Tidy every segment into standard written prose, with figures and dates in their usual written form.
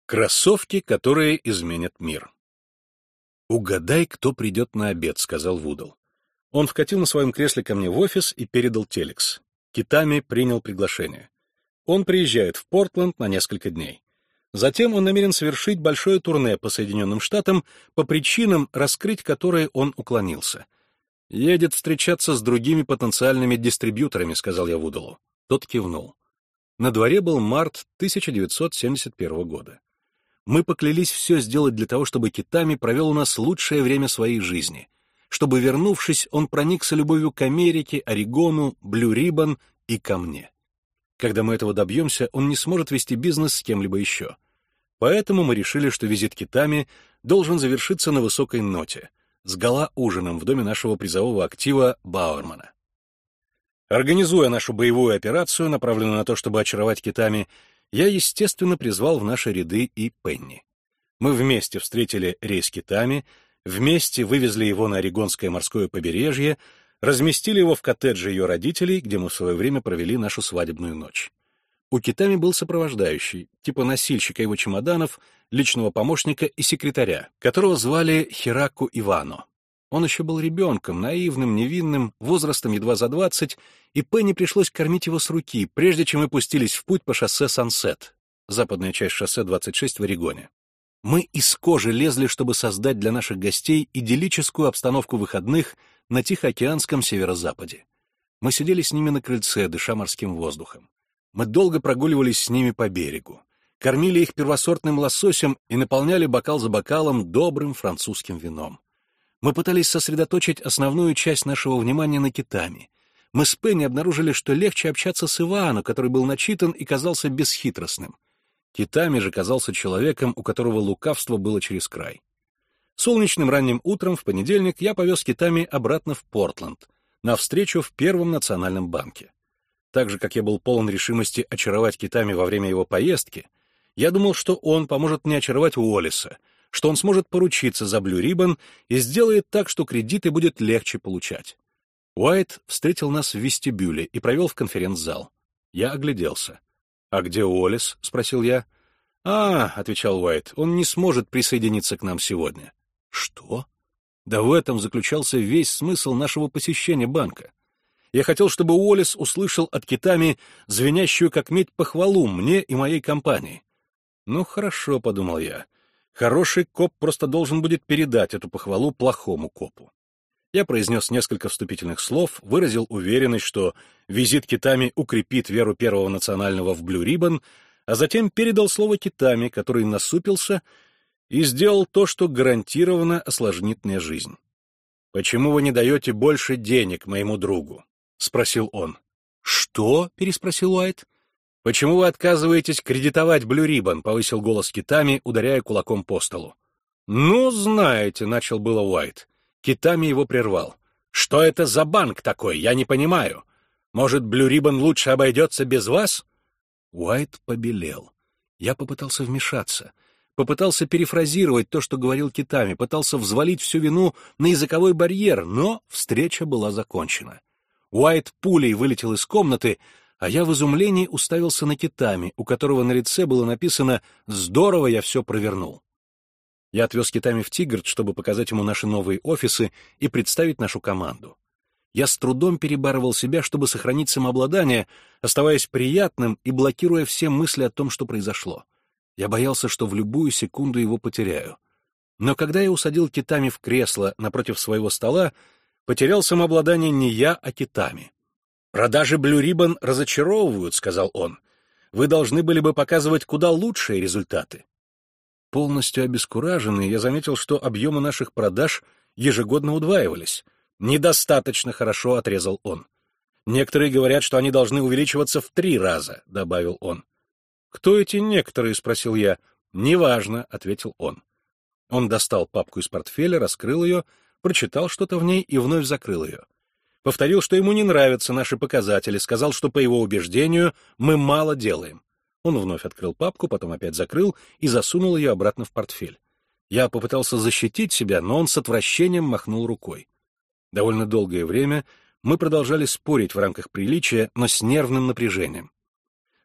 Кроссовки, которые изменят мир. «Угадай, кто придет на обед», — сказал Вудл. Он вкатил на своем кресле ко мне в офис и передал телекс. Китами принял приглашение. Он приезжает в Портленд на несколько дней. Затем он намерен совершить большое турне по Соединенным Штатам по причинам, раскрыть которые он уклонился. «Едет встречаться с другими потенциальными дистрибьюторами», — сказал я Вудлу. Тот кивнул. На дворе был март 1971 года. Мы поклялись все сделать для того, чтобы Китами провел у нас лучшее время своей жизни, чтобы, вернувшись, он проникся любовью к Америке, Орегону, Блю Риббон и ко мне. Когда мы этого добьемся, он не сможет вести бизнес с кем-либо еще. Поэтому мы решили, что визит Китами должен завершиться на высокой ноте, с гала-ужином в доме нашего призового актива Бауэрмана. Организуя нашу боевую операцию, направленную на то, чтобы очаровать Китами, я, естественно, призвал в наши ряды и Пенни. Мы вместе встретили рейс Китами, вместе вывезли его на Орегонское морское побережье, разместили его в коттедже ее родителей, где мы в свое время провели нашу свадебную ночь. У Китами был сопровождающий, типа носильщика его чемоданов, личного помощника и секретаря, которого звали Хираку Ивано. Он еще был ребенком, наивным, невинным, возрастом едва за 20, и Пенни пришлось кормить его с руки, прежде чем мы пустились в путь по шоссе Сансет, западная часть шоссе 26 в Орегоне. Мы из кожи лезли, чтобы создать для наших гостей идиллическую обстановку выходных на Тихоокеанском северо-западе. Мы сидели с ними на крыльце, дыша морским воздухом. Мы долго прогуливались с ними по берегу, кормили их первосортным лососем и наполняли бокал за бокалом добрым французским вином. Мы пытались сосредоточить основную часть нашего внимания на Китами. Мы с Пенни обнаружили, что легче общаться с Ивано, который был начитан и казался бесхитростным. Китами же казался человеком, у которого лукавство было через край. Солнечным ранним утром в понедельник я повез Китами обратно в Портленд, на встречу в Первом национальном банке. Так же, как я был полон решимости очаровать Китами во время его поездки, я думал, что он поможет мне очаровать Уоллеса, что он сможет поручиться за Блю Риббон и сделает так, что кредиты будет легче получать. Уайт встретил нас в вестибюле и провел в конференц-зал. Я огляделся. «А где Уоллес?» — спросил я. Отвечал Уайт, — «он не сможет присоединиться к нам сегодня». «Что?» Да в этом заключался весь смысл нашего посещения банка. Я хотел, чтобы Уоллес услышал от Китами звенящую как медь похвалу мне и моей компании. «Ну, хорошо», — подумал я. Хороший коп просто должен будет передать эту похвалу плохому копу. Я произнес несколько вступительных слов, выразил уверенность, что визит Китами укрепит веру Первого национального в Блю Риббон, а затем передал слово Китами, который насупился и сделал то, что гарантированно осложнит мне жизнь. «Почему вы не даете больше денег моему другу?» — спросил он. «Что?» — переспросил Уайт. «Почему вы отказываетесь кредитовать Блю Риббон?» — повысил голос Китами, ударяя кулаком по столу. «Ну, знаете», — начал было Уайт. Китами его прервал. «Что это за банк такой? Я не понимаю. Может, Блю Риббон лучше обойдется без вас?» Уайт побелел. Я попытался вмешаться. Попытался перефразировать то, что говорил Китами, пытался взвалить всю вину на языковой барьер, но встреча была закончена. Уайт пулей вылетел из комнаты, а я в изумлении уставился на Китами, у которого на лице было написано «Здорово, я все провернул». Я отвез Китами в Тигарт, чтобы показать ему наши новые офисы и представить нашу команду. Я с трудом перебарывал себя, чтобы сохранить самообладание, оставаясь приятным и блокируя все мысли о том, что произошло. Я боялся, что в любую секунду его потеряю. Но когда я усадил Китами в кресло напротив своего стола, потерял самообладание не я, а Китами. «Продажи Блю Риббон разочаровывают», — сказал он. «Вы должны были бы показывать куда лучшие результаты». Полностью обескураженный, я заметил, что объемы наших продаж ежегодно удваивались. «Недостаточно хорошо», — отрезал он. «Некоторые говорят, что они должны увеличиваться в 3 раза», — добавил он. «Кто эти некоторые?» — спросил я. «Неважно», — ответил он. Он достал папку из портфеля, раскрыл ее, прочитал что-то в ней и вновь закрыл ее. Повторил, что ему не нравятся наши показатели, сказал, что, по его убеждению, мы мало делаем. Он вновь открыл папку, потом опять закрыл и засунул ее обратно в портфель. Я попытался защитить себя, но он с отвращением махнул рукой. Довольно долгое время мы продолжали спорить в рамках приличия, но с нервным напряжением.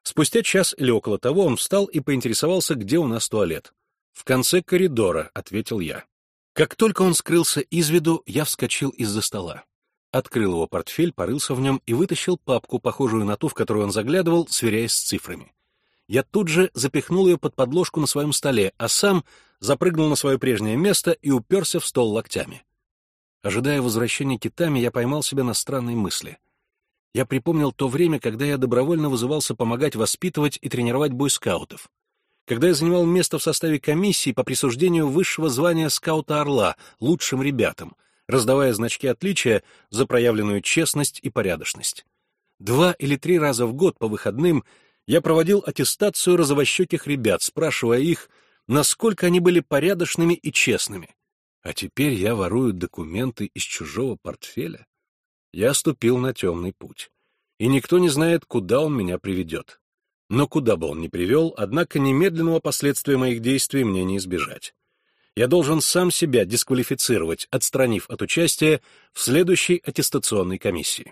Спустя час или около того он встал и поинтересовался, где у нас туалет. «В конце коридора», — ответил я. Как только он скрылся из виду, я вскочил из-за стола. Открыл его портфель, порылся в нем и вытащил папку, похожую на ту, в которую он заглядывал, сверяясь с цифрами. Я тут же запихнул ее под подложку на своем столе, а сам запрыгнул на свое прежнее место и уперся в стол локтями. Ожидая возвращения Китами, я поймал себя на странной мысли. Я припомнил то время, когда я добровольно вызывался помогать воспитывать и тренировать бойскаутов, когда я занимал место в составе комиссии по присуждению высшего звания скаута «Орла» лучшим ребятам, раздавая значки отличия за проявленную честность и порядочность. 2 или 3 раза в год по выходным я проводил аттестацию розовощеких ребят, спрашивая их, насколько они были порядочными и честными. А теперь я ворую документы из чужого портфеля. Я ступил на темный путь, и никто не знает, куда он меня приведет. Но куда бы он ни привел, однако немедленного последствия моих действий мне не избежать. Я должен сам себя дисквалифицировать, отстранив от участия в следующей аттестационной комиссии.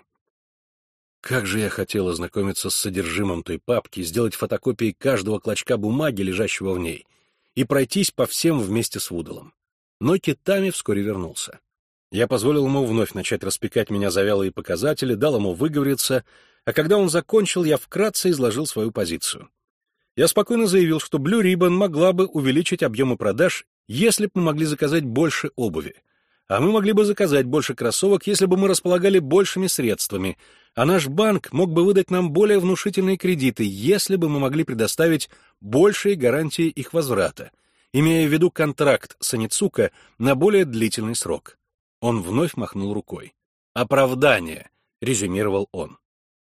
Как же я хотел ознакомиться с содержимым той папки, сделать фотокопии каждого клочка бумаги, лежащего в ней, и пройтись по всем вместе с Вудалом. Но Китами вскоре вернулся. Я позволил ему вновь начать распекать меня за вялые показатели, дал ему выговориться, а когда он закончил, я вкратце изложил свою позицию. Я спокойно заявил, что Blue Ribbon могла бы увеличить объемы продаж, если бы мы могли заказать больше обуви, а мы могли бы заказать больше кроссовок, если бы мы располагали большими средствами, а наш банк мог бы выдать нам более внушительные кредиты, если бы мы могли предоставить большие гарантии их возврата, имея в виду контракт с Онитсука на более длительный срок. Он вновь махнул рукой. «Оправдание», — резюмировал он.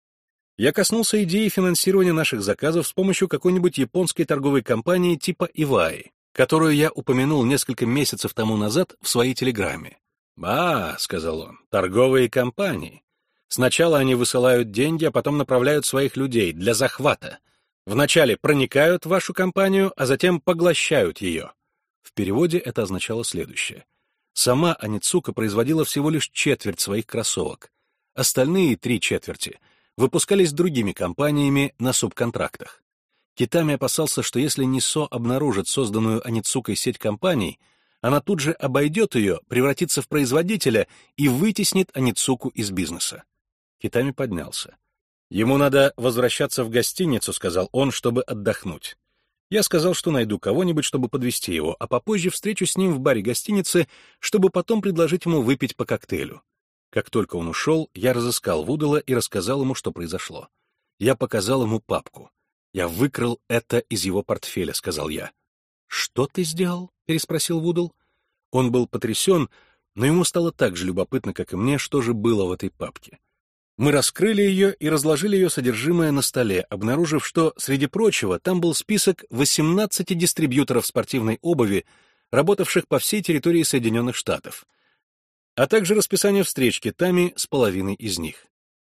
Я коснулся идеи финансирования наших заказов с помощью какой-нибудь японской торговой компании типа Иваи, которую я упомянул несколько месяцев тому назад в своей телеграмме. «А, — сказал он, — торговые компании. Сначала они высылают деньги, а потом направляют своих людей для захвата. Вначале проникают в вашу компанию, а затем поглощают ее». В переводе это означало следующее. Сама Онитсука производила всего лишь четверть своих кроссовок. Остальные 3/4 выпускались другими компаниями на субконтрактах. Китами опасался, что если Нисо обнаружит созданную Онитсукой сеть компаний, она тут же обойдет ее, превратится в производителя и вытеснит Онитсуку из бизнеса. Китами поднялся. «Ему надо возвращаться в гостиницу», — сказал он, — «чтобы отдохнуть». Я сказал, что найду кого-нибудь, чтобы подвезти его, а попозже встречусь с ним в баре гостиницы, чтобы потом предложить ему выпить по коктейлю. Как только он ушел, я разыскал Вудала и рассказал ему, что произошло. Я показал ему папку. «Я выкрал это из его портфеля», — сказал я. «Что ты сделал?» — переспросил Вудал. Он был потрясен, но ему стало так же любопытно, как и мне, что же было в этой папке. Мы раскрыли ее и разложили ее содержимое на столе, обнаружив, что, среди прочего, там был список 18 дистрибьюторов спортивной обуви, работавших по всей территории Соединенных Штатов, а также расписание встреч Китами с половиной из них.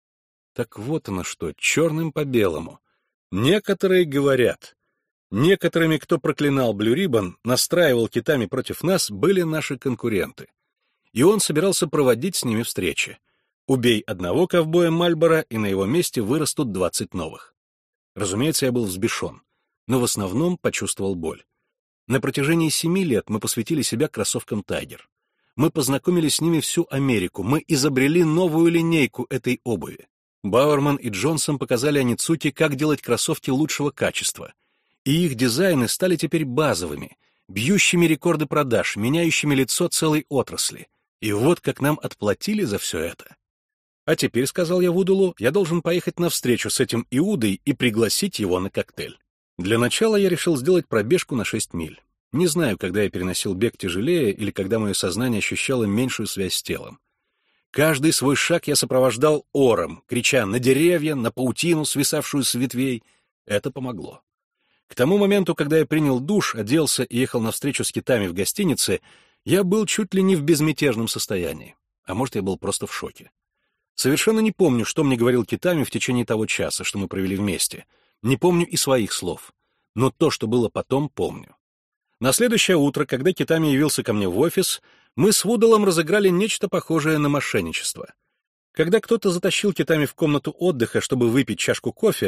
Так вот оно что, черным по белому. Некоторые говорят, некоторыми, кто проклинал Blue Ribbon, настраивал Китами против нас, были наши конкуренты. И он собирался проводить с ними встречи. Убей одного ковбоя Мальборо, и на его месте вырастут 20 новых. Разумеется, я был взбешен, но в основном почувствовал боль. На протяжении 7 лет мы посвятили себя кроссовкам Тайгер. Мы познакомили с ними всю Америку, мы изобрели новую линейку этой обуви. Бауэрман и Джонсон показали Онитсуке, как делать кроссовки лучшего качества, и их дизайны стали теперь базовыми, бьющими рекорды продаж, меняющими лицо целой отрасли. И вот как нам отплатили за все это. А теперь, — сказал я Вудалу, — я должен поехать на встречу с этим Иудой и пригласить его на коктейль. Для начала я решил сделать пробежку на 6 миль. Не знаю, когда я переносил бег тяжелее или когда мое сознание ощущало меньшую связь с телом. Каждый свой шаг я сопровождал ором, крича на деревья, на паутину, свисавшую с ветвей. Это помогло. К тому моменту, когда я принял душ, оделся и ехал на встречу с Китами в гостинице, я был чуть ли не в безмятежном состоянии. А может, я был просто в шоке. Совершенно не помню, что мне говорил Китами в течение того часа, что мы провели вместе. Не помню и своих слов. Но то, что было потом, помню. На следующее утро, когда Китами явился ко мне в офис, мы с Вудалом разыграли нечто похожее на мошенничество. Когда кто-то затащил Китами в комнату отдыха, чтобы выпить чашку кофе,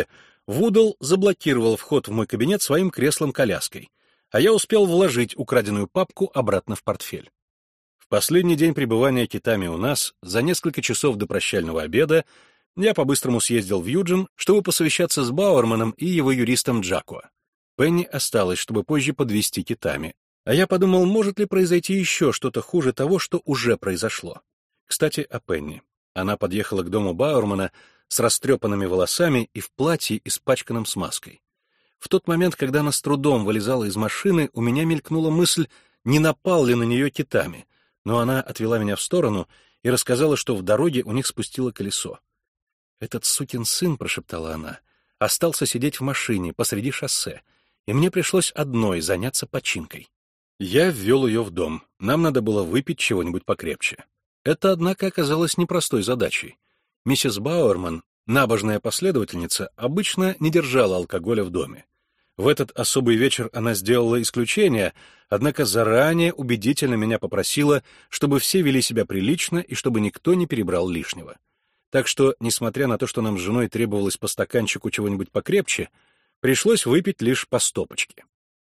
Вудл заблокировал вход в мой кабинет своим креслом-коляской, а я успел вложить украденную папку обратно в портфель. В последний день пребывания Китами у нас, за несколько часов до прощального обеда, я по-быстрому съездил в Юджин, чтобы посовещаться с Бауэрманом и его юристом Джакуа. Пенни осталась, чтобы позже подвезти Китами, а я подумал, может ли произойти еще что-то хуже того, что уже произошло. Кстати, о Пенни. Она подъехала к дому Бауэрмана с растрепанными волосами и в платье, испачканном смазкой. В тот момент, когда она с трудом вылезала из машины, у меня мелькнула мысль, не напал ли на нее Китами, но она отвела меня в сторону и рассказала, что в дороге у них спустило колесо. «Этот сукин сын», — прошептала она, — «остался сидеть в машине посреди шоссе, и мне пришлось одной заняться починкой». Я ввел ее в дом, нам надо было выпить чего-нибудь покрепче. Это, однако, оказалось непростой задачей. Миссис Бауэрман, набожная последовательница, обычно не держала алкоголя в доме. В этот особый вечер она сделала исключение, однако заранее убедительно меня попросила, чтобы все вели себя прилично и чтобы никто не перебрал лишнего. Так что, несмотря на то, что нам с женой требовалось по стаканчику чего-нибудь покрепче, пришлось выпить лишь по стопочке.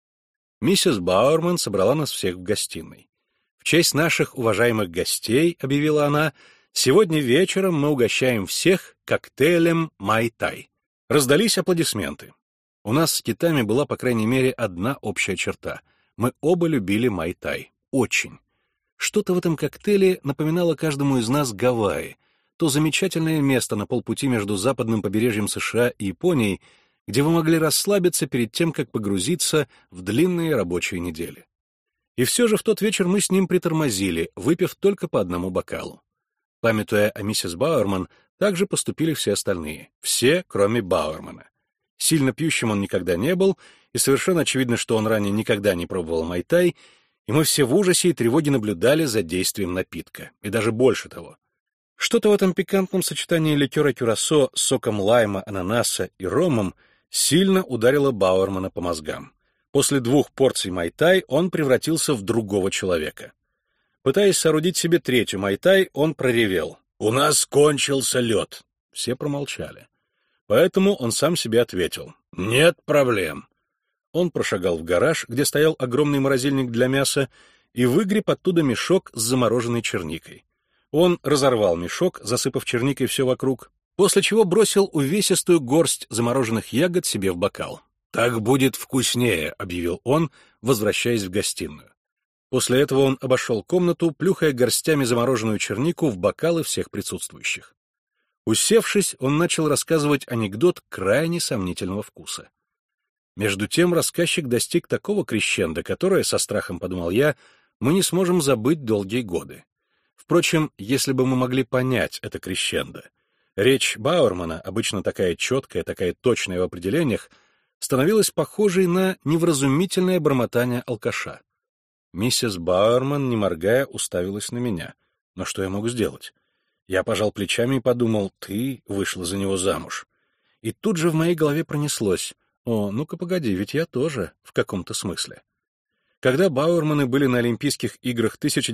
Миссис Бауэрман собрала нас всех в гостиной. «В честь наших уважаемых гостей, — объявила она, — сегодня вечером мы угощаем всех коктейлем Май-Тай». Раздались аплодисменты. У нас с Китами была, по крайней мере, одна общая черта. Мы оба любили Май-Тай. Очень. Что-то в этом коктейле напоминало каждому из нас Гавайи, то замечательное место на полпути между западным побережьем США и Японией, где вы могли расслабиться перед тем, как погрузиться в длинные рабочие недели. И все же в тот вечер мы с ним притормозили, выпив только по одному бокалу. Памятуя о миссис Бауэрман, также поступили все остальные, все, кроме Бауэрмана. Сильно пьющим он никогда не был, и совершенно очевидно, что он ранее никогда не пробовал Май-Тай, и мы все в ужасе и тревоге наблюдали за действием напитка, и даже больше того. Что-то в этом пикантном сочетании ликера кюрасо с соком лайма, ананаса и ромом сильно ударило Бауэрмана по мозгам. После 2 порций Май-Тай он превратился в другого человека. Пытаясь соорудить себе 3-ю Май-Тай, он проревел: «У нас кончился лед». Все промолчали. Поэтому он сам себе ответил: «Нет проблем». Он прошагал в гараж, где стоял огромный морозильник для мяса, и выгреб оттуда мешок с замороженной черникой. Он разорвал мешок, засыпав черникой все вокруг, после чего бросил увесистую горсть замороженных ягод себе в бокал. «Так будет вкуснее», — объявил он, возвращаясь в гостиную. После этого он обошел комнату, плюхая горстями замороженную чернику в бокалы всех присутствующих. Усевшись, он начал рассказывать анекдот крайне сомнительного вкуса. Между тем рассказчик достиг такого крещендо, которое, со страхом подумал я, мы не сможем забыть долгие годы. Впрочем, если бы мы могли понять это крещендо, речь Бауэрмана, обычно такая четкая, такая точная в определениях, становилась похожей на невразумительное бормотание алкаша. Миссис Бауэрман, не моргая, уставилась на меня. Но что я мог сделать? Я пожал плечами и подумал: ты вышла за него замуж. И тут же в моей голове пронеслось: о, ну-ка погоди, ведь я тоже в каком-то смысле. Когда Бауэрманы были на Олимпийских играх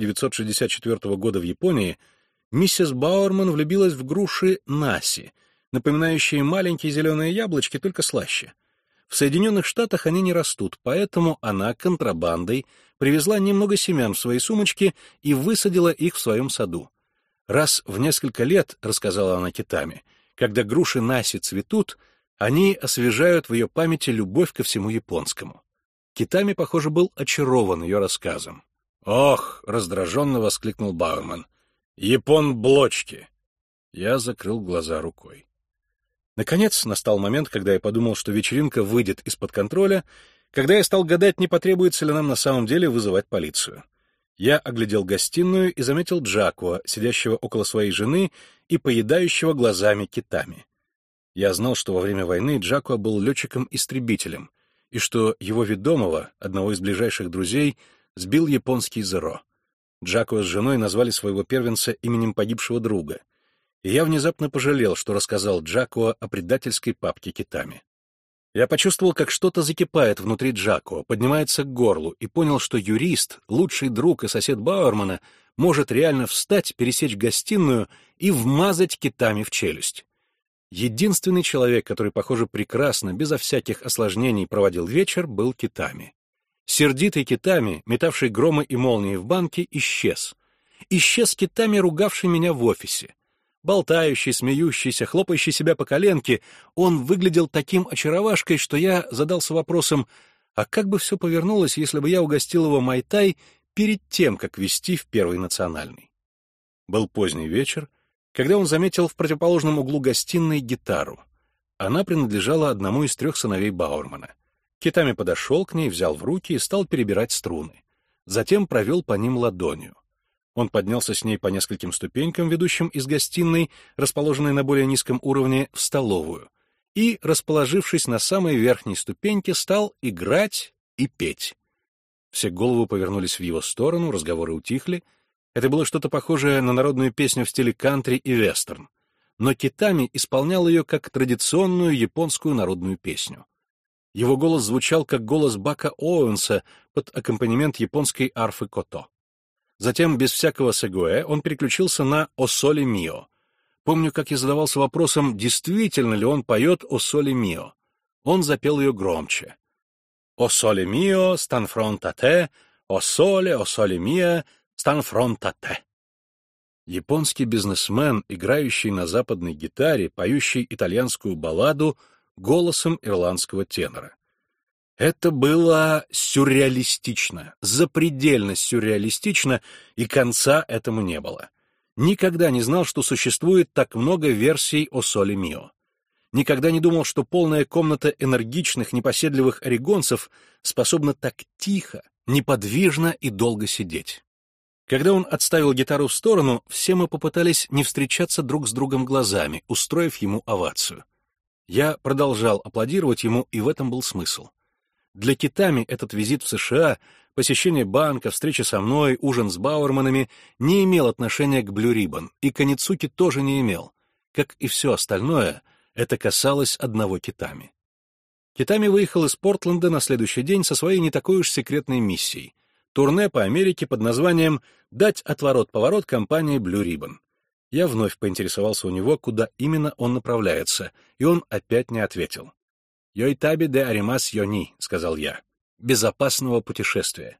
1964 года в Японии, миссис Бауэрман влюбилась в груши наси, напоминающие маленькие зеленые яблочки, только слаще. В Соединенных Штатах они не растут, поэтому она контрабандой привезла немного семян в свои сумочки и высадила их в своем саду. Раз в несколько лет, рассказала она Китами, когда груши наси цветут, они освежают в ее памяти любовь ко всему японскому. Китами, похоже, был очарован ее рассказом. «Ох!» — раздраженно воскликнул Бауэрман. «Япон-блочки!» Я закрыл глаза рукой. Наконец настал момент, когда я подумал, что вечеринка выйдет из-под контроля, когда я стал гадать, не потребуется ли нам на самом деле вызывать полицию. Я оглядел гостиную и заметил Джакуа, сидящего около своей жены и поедающего глазами Китами. Я знал, что во время войны Джакуа был летчиком-истребителем, и что его ведомого, одного из ближайших друзей, сбил японский Зеро. Джакуа с женой назвали своего первенца именем погибшего друга, и я внезапно пожалел, что рассказал Джакуа о предательской папке Китами. Я почувствовал, как что-то закипает внутри Джакуа, поднимается к горлу, и понял, что юрист, лучший друг и сосед Бауэрмана, может реально встать, пересечь гостиную и вмазать Китами в челюсть. Единственный человек, который, похоже, прекрасно, безо всяких осложнений проводил вечер, был Китами. Сердитый Китами, метавший громы и молнии в банке, исчез. Исчез Китами, ругавший меня в офисе. Болтающий, смеющийся, хлопающий себя по коленке, он выглядел таким очаровашкой, что я задался вопросом, а как бы все повернулось, если бы я угостил его майтай перед тем, как вести в Первый национальный? Был поздний вечер, когда он заметил в противоположном углу гостиной гитару. Она принадлежала одному из 3 сыновей Бауэрмана. Китами подошел к ней, взял в руки и стал перебирать струны. Затем провел по ним ладонью. Он поднялся с ней по нескольким ступенькам, ведущим из гостиной, расположенной на более низком уровне, в столовую, и, расположившись на самой верхней ступеньке, стал играть и петь. Все головы повернулись в его сторону, разговоры утихли. Это было что-то похожее на народную песню в стиле кантри и вестерн. Но Китами исполнял ее как традиционную японскую народную песню. Его голос звучал как голос Бака Оуэнса под аккомпанемент японской арфы кото. Затем, без всякого сегуэ, он переключился на «О соле мио». Помню, как я задавался вопросом, действительно ли он поет «О соле мио». Он запел ее громче. «О соле мио, стан фронт а те, о соле мио, стан фронт а те». Японский бизнесмен, играющий на западной гитаре, поющий итальянскую балладу голосом ирландского тенора. Это было сюрреалистично, запредельно сюрреалистично, и конца этому не было. Никогда не знал, что существует так много версий «О соле мио». Никогда не думал, что полная комната энергичных, непоседливых орегонцев способна так тихо, неподвижно и долго сидеть. Когда он отставил гитару в сторону, все мы попытались не встречаться друг с другом глазами, устроив ему овацию. Я продолжал аплодировать ему, и в этом был смысл. Для Китами этот визит в США, посещение банка, встреча со мной, ужин с Бауэрманами не имел отношения к Blue Ribbon, и к Аницуке тоже не имел. Как и все остальное, это касалось одного Китами. Китами выехал из Портленда на следующий день со своей не такой уж секретной миссией — турне по Америке под названием «Дать отворот-поворот» компании Blue Ribbon. Я вновь поинтересовался у него, куда именно он направляется, и он опять не ответил. «Йойтаби де аримас йони», — сказал я. «Безопасного путешествия».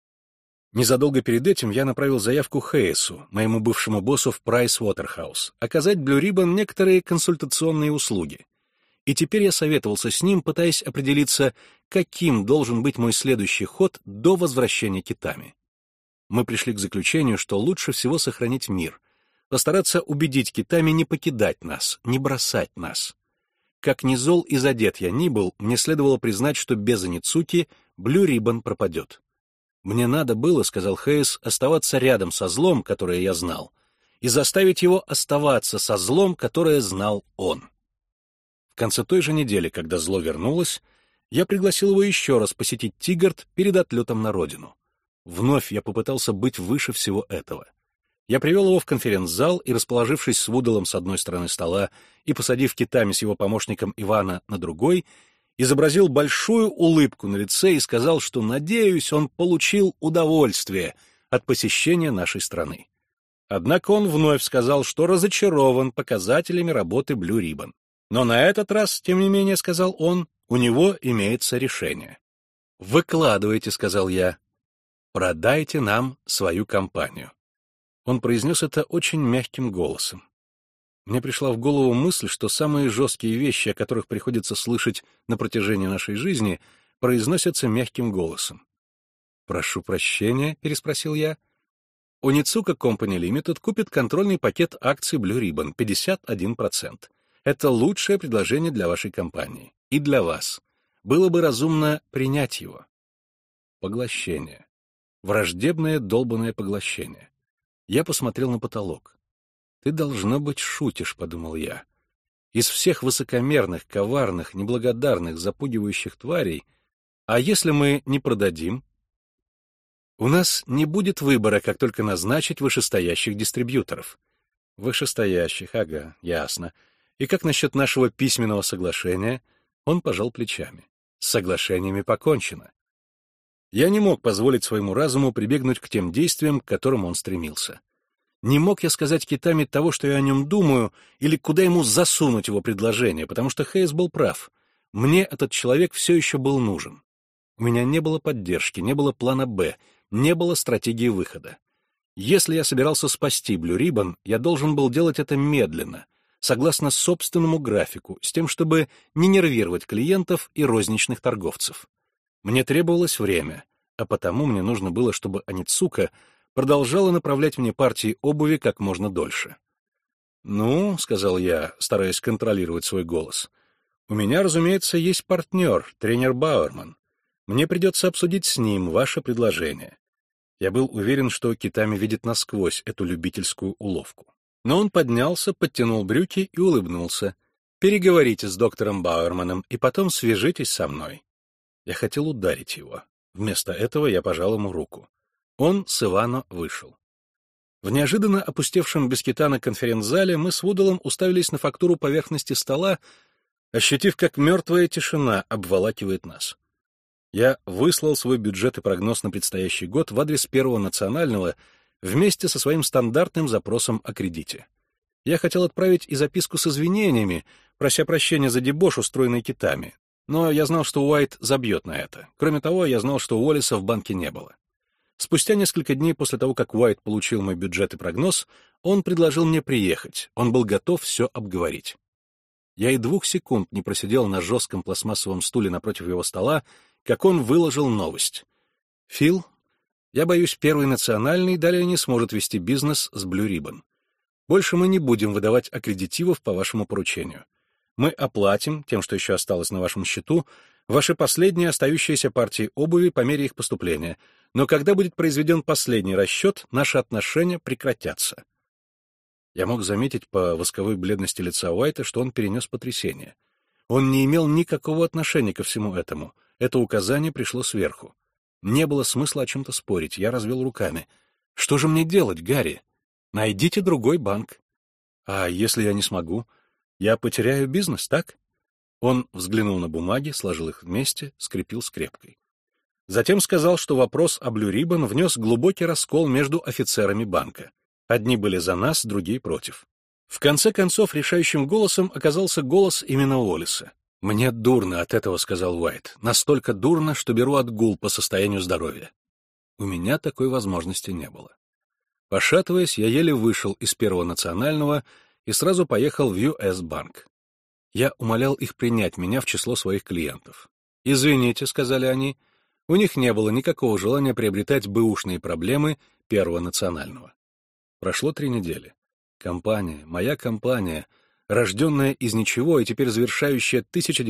Незадолго перед этим я направил заявку Хейсу, моему бывшему боссу в Price Waterhouse, оказать Blue Ribbon некоторые консультационные услуги. И теперь я советовался с ним, пытаясь определиться, каким должен быть мой следующий ход до возвращения Китами. Мы пришли к заключению, что лучше всего сохранить мир, постараться убедить Китами не покидать нас, не бросать нас. Как ни зол и задет я ни был, мне следовало признать, что без Аницуки Blue Ribbon пропадет. «Мне надо было, — сказал Хейс, — оставаться рядом со злом, которое я знал, и заставить его оставаться со злом, которое знал он». В конце той же недели, когда зло вернулось, я пригласил его еще раз посетить Тигарт перед отлетом на родину. Вновь я попытался быть выше всего этого. Я привел его в конференц-зал и, расположившись с Вуделом с одной стороны стола и посадив Китами с его помощником Ивана на другой, изобразил большую улыбку на лице и сказал, что, надеюсь, он получил удовольствие от посещения нашей страны. Однако он вновь сказал, что разочарован показателями работы Blue Ribbon. Но на этот раз, тем не менее, сказал он, у него имеется решение. «Выкладывайте», — сказал я, — «продайте нам свою компанию». Он произнес это очень мягким голосом. Мне пришла в голову мысль, что самые жесткие вещи, о которых приходится слышать на протяжении нашей жизни, произносятся мягким голосом. «Прошу прощения», — переспросил я. «Onitsuka Company Limited купит контрольный пакет акций Blue Ribbon, 51%. Это лучшее предложение для вашей компании. И для вас. Было бы разумно принять его». Поглощение. Враждебное долбанное поглощение. Я посмотрел на потолок. «Ты, должно быть, шутишь», — подумал я. «Из всех высокомерных, коварных, неблагодарных, запугивающих тварей, а если мы не продадим?» «У нас не будет выбора, как только назначить вышестоящих дистрибьюторов». «Вышестоящих, ага, ясно. И как насчет нашего письменного соглашения?» Он пожал плечами. «С соглашениями покончено». Я не мог позволить своему разуму прибегнуть к тем действиям, к которым он стремился. Не мог я сказать Китами того, что я о нем думаю, или куда ему засунуть его предложение, потому что Хейс был прав. Мне этот человек все еще был нужен. У меня не было поддержки, не было плана «Б», не было стратегии выхода. Если я собирался спасти Blue Ribbon, я должен был делать это медленно, согласно собственному графику, с тем, чтобы не нервировать клиентов и розничных торговцев. Мне требовалось время, а потому мне нужно было, чтобы Аницука продолжала направлять мне партии обуви как можно дольше. «Ну», — сказал я, стараясь контролировать свой голос, — «у меня, разумеется, есть партнер, тренер Бауэрман. Мне придется обсудить с ним ваше предложение». Я был уверен, что Китами видит насквозь эту любительскую уловку. Но он поднялся, подтянул брюки и улыбнулся. «Переговорите с доктором Бауэрманом и потом свяжитесь со мной». Я хотел ударить его. Вместо этого я пожал ему руку. Он с Ивано вышел. В неожиданно опустевшем без Китана конференц-зале мы с Вудалом уставились на фактуру поверхности стола, ощутив, как мертвая тишина обволакивает нас. Я выслал свой бюджет и прогноз на предстоящий год в адрес Первого национального вместе со своим стандартным запросом о кредите. Я хотел отправить и записку с извинениями, прося прощения за дебош, устроенный Китами, но я знал, что Уайт забьет на это. Кроме того, я знал, что Уоллеса в банке не было. Спустя несколько дней после того, как Уайт получил мой бюджет и прогноз, он предложил мне приехать, он был готов все обговорить. Я и 2 секунд не просидел на жестком пластмассовом стуле напротив его стола, как он выложил новость. «Фил, я боюсь, Первый национальный далее не сможет вести бизнес с Blue Ribbon. Больше мы не будем выдавать аккредитивов по вашему поручению. Мы оплатим, тем, что еще осталось на вашем счету, ваши последние остающиеся партии обуви по мере их поступления, но когда будет произведен последний расчет, наши отношения прекратятся». Я мог заметить по восковой бледности лица Уайта, что он перенес потрясение. Он не имел никакого отношения ко всему этому. Это указание пришло сверху. Не было смысла о чем-то спорить. Я развел руками. «Что же мне делать, Гарри? Найдите другой банк». «А если я не смогу? Я потеряю бизнес, так?» Он взглянул на бумаги, сложил их вместе, скрепил скрепкой. Затем сказал, что вопрос о Blue Ribbon внес глубокий раскол между офицерами банка. Одни были за нас, другие против. В конце концов, решающим голосом оказался голос именно Уоллеса. «Мне дурно от этого», — сказал Уайт. «Настолько дурно, что беру отгул по состоянию здоровья». У меня такой возможности не было. Пошатываясь, я еле вышел из Первого национального и сразу поехал в US-банк. Я умолял их принять меня в число своих клиентов. «Извините», — сказали они, — у них не было никакого желания приобретать бэушные проблемы Первого национального. Прошло 3 недели. Компания, моя компания, рожденная из ничего и теперь завершающая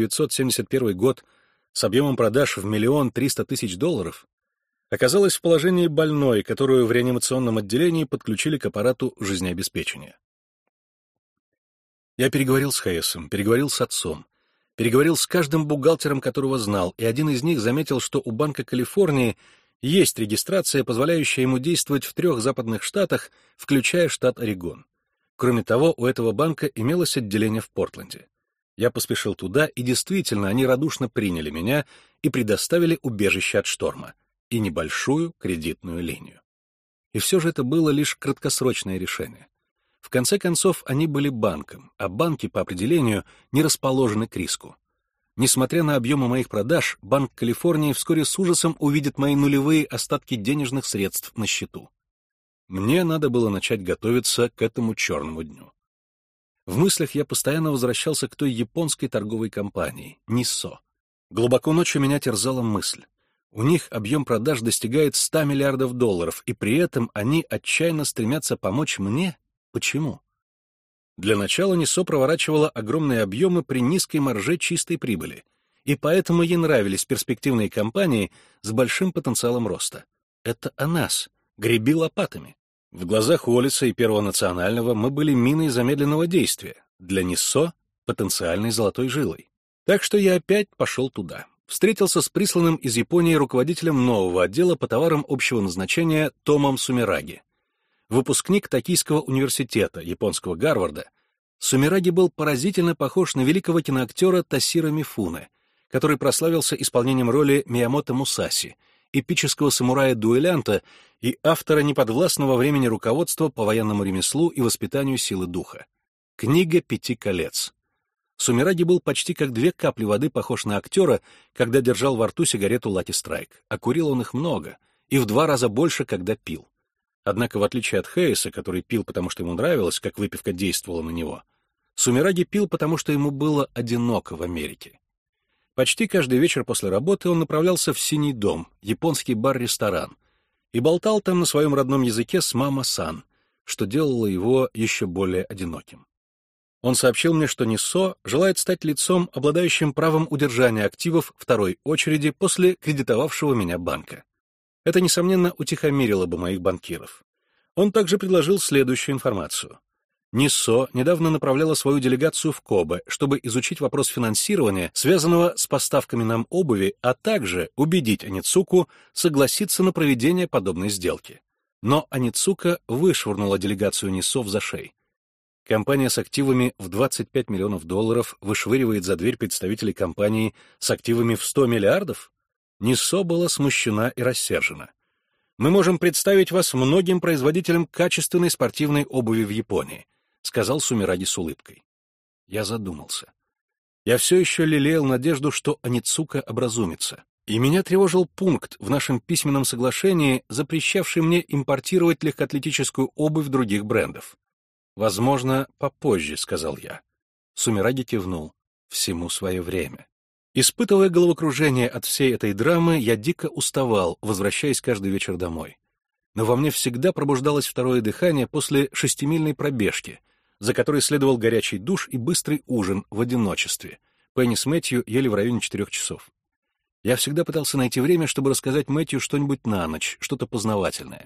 1971 год с объемом продаж в $1 300 000, оказалась в положении больной, которую в реанимационном отделении подключили к аппарату жизнеобеспечения. Я переговорил с Хейсом, переговорил с отцом, переговорил с каждым бухгалтером, которого знал, и один из них заметил, что у Банка Калифорнии есть регистрация, позволяющая ему действовать в 3 западных штатах, включая штат Орегон. Кроме того, у этого банка имелось отделение в Портленде. Я поспешил туда, и действительно, они радушно приняли меня и предоставили убежище от шторма и небольшую кредитную линию. И все же это было лишь краткосрочное решение. В конце концов, они были банком, а банки, по определению, не расположены к риску. Несмотря на объемы моих продаж, Банк Калифорнии вскоре с ужасом увидит мои нулевые остатки денежных средств на счету. Мне надо было начать готовиться к этому черному дню. В мыслях я постоянно возвращался к той японской торговой компании, Ниссо. Глубоко ночью меня терзала мысль. У них объем продаж достигает $100 миллиардов, и при этом они отчаянно стремятся помочь мне? Почему? Для начала Ниссо проворачивала огромные объемы при низкой марже чистой прибыли, и поэтому ей нравились перспективные компании с большим потенциалом роста. Это о нас. Греби лопатами. В глазах Уоллеса и Первого национального мы были миной замедленного действия, для Ниссо — потенциальной золотой жилой. Так что я опять пошел туда. Встретился с присланным из Японии руководителем нового отдела по товарам общего назначения Томом Сумираги. Выпускник Токийского университета, японского Гарварда, Сумираги был поразительно похож на великого киноактера Тасиро Мифуне, который прославился исполнением роли Миямото Мусаси эпического самурая-дуэлянта и автора неподвластного времени руководства по военному ремеслу и воспитанию силы духа. Книга «Пяти колец». Сумираги был почти как две капли воды похож на актера, когда держал во рту сигарету Lucky Strike, а курил он их много, и в 2 раза больше, когда пил. Однако, в отличие от Хэйса, который пил, потому что ему нравилось, как выпивка действовала на него, Сумираги пил, потому что ему было одиноко в Америке. Почти каждый вечер после работы он направлялся в «Синий дом», японский бар-ресторан, и болтал там на своем родном языке с мама-сан, что делало его еще более одиноким. Он сообщил мне, что Ниссо желает стать лицом, обладающим правом удержания активов второй очереди после кредитовавшего меня банка. Это, несомненно, утихомирило бы моих банкиров. Он также предложил следующую информацию. Ниссо недавно направляла свою делегацию в Кобе, чтобы изучить вопрос финансирования, связанного с поставками нам обуви, а также убедить Аницуку согласиться на проведение подобной сделки. Но Аницука вышвырнула делегацию Ниссо в зашей. Компания с активами в $25 миллионов вышвыривает за дверь представителей компании с активами в 100 миллиардов? Ниссо была смущена и рассержена. «Мы можем представить вас многим производителям качественной спортивной обуви в Японии», сказал Сумираги с улыбкой. Я задумался. Я все еще лелеял надежду, что Аницука образумится, и меня тревожил пункт в нашем письменном соглашении, запрещавший мне импортировать легкоатлетическую обувь других брендов. «Возможно, попозже», — сказал я. Сумираги кивнул. «Всему свое время». Испытывая головокружение от всей этой драмы, я дико уставал, возвращаясь каждый вечер домой. Но во мне всегда пробуждалось второе дыхание после 6-мильной пробежки, за которой следовал горячий душ и быстрый ужин в одиночестве. Пенни с Мэтью ели в районе 4 часов. Я всегда пытался найти время, чтобы рассказать Мэтью что-нибудь на ночь, что-то познавательное.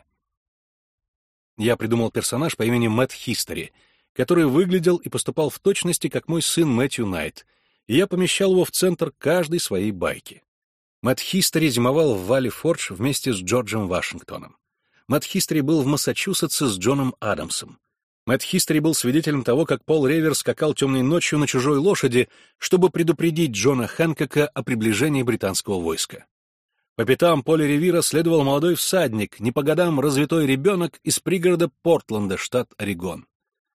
Я придумал персонаж по имени Мэтт Хистори, который выглядел и поступал в точности, как мой сын Мэтью Найт, и я помещал его в центр каждой своей байки. Мэтт Хистори зимовал в Валли-Фордж вместе с Джорджем Вашингтоном. Мэтт Хистори был в Массачусетсе с Джоном Адамсом. Мэтт Хистори был свидетелем того, как Пол Ревер скакал темной ночью на чужой лошади, чтобы предупредить Джона Хэнкока о приближении британского войска. По пятам Поля Ревира следовал молодой всадник, не по годам развитой ребенок из пригорода Портленда, штат Орегон.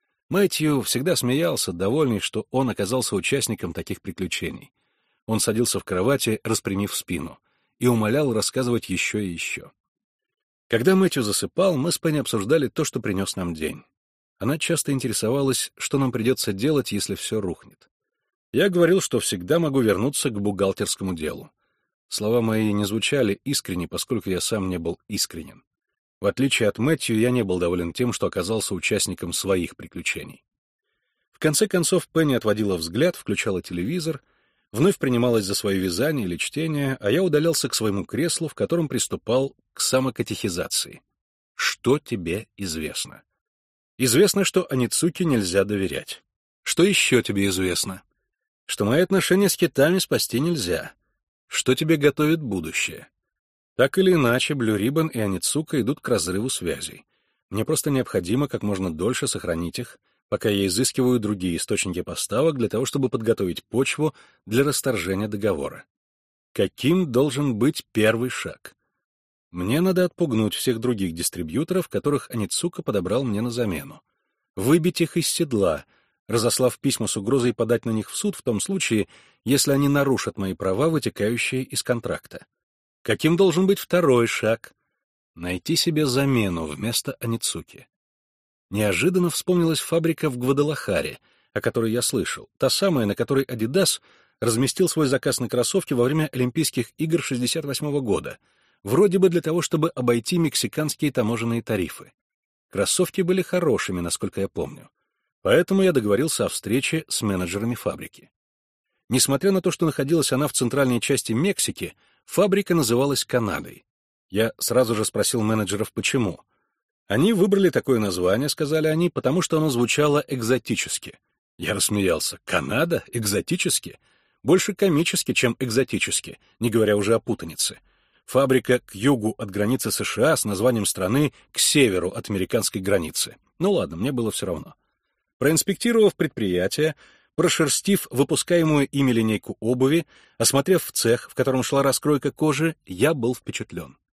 Мэтью всегда смеялся, довольный, что он оказался участником таких приключений. Он садился в кровати, распрямив спину, и умолял рассказывать еще и еще. Когда Мэтью засыпал, мы с Пенни обсуждали то, что принес нам день. Она часто интересовалась, что нам придется делать, если все рухнет. Я говорил, что всегда могу вернуться к бухгалтерскому делу. Слова мои не звучали искренне, поскольку я сам не был искренен. В отличие от Мэтью, я не был доволен тем, что оказался участником своих приключений. В конце концов, Пенни отводила взгляд, включала телевизор, вновь принималась за свое вязание или чтение, а я удалялся к своему креслу, в котором приступал к самокатехизации. Что тебе известно? Известно, что Аницуке нельзя доверять. Что еще тебе известно? Что мои отношения с китами спасти нельзя. Что тебе готовит будущее? Так или иначе, Блю Риббон и Аницука идут к разрыву связей. Мне просто необходимо как можно дольше сохранить их, пока я изыскиваю другие источники поставок для того, чтобы подготовить почву для расторжения договора. Каким должен быть первый шаг? Мне надо отпугнуть всех других дистрибьюторов, которых Аницука подобрал мне на замену. Выбить их из седла, разослав письма с угрозой подать на них в суд в том случае, если они нарушат мои права, вытекающие из контракта. Каким должен быть второй шаг? Найти себе замену вместо Аницуки. Неожиданно вспомнилась фабрика в Гвадалахаре, о которой я слышал, та самая, на которой Adidas разместил свой заказ на кроссовки во время Олимпийских игр 1968 года, вроде бы для того, чтобы обойти мексиканские таможенные тарифы. Кроссовки были хорошими, насколько я помню. Поэтому я договорился о встрече с менеджерами фабрики. Несмотря на то, что находилась она в центральной части Мексики, фабрика называлась Канадой. Я сразу же спросил менеджеров, почему. Они выбрали такое название, сказали они, потому что оно звучало экзотически. Я рассмеялся. Канада? Экзотически? Больше комически, чем экзотически, не говоря уже о путанице. Фабрика к югу от границы США с названием страны к северу от американской границы. Ну ладно, мне было все равно. Проинспектировав предприятие, прошерстив выпускаемую ими линейку обуви, осмотрев цех, в котором шла раскройка кожи, я был впечатлен.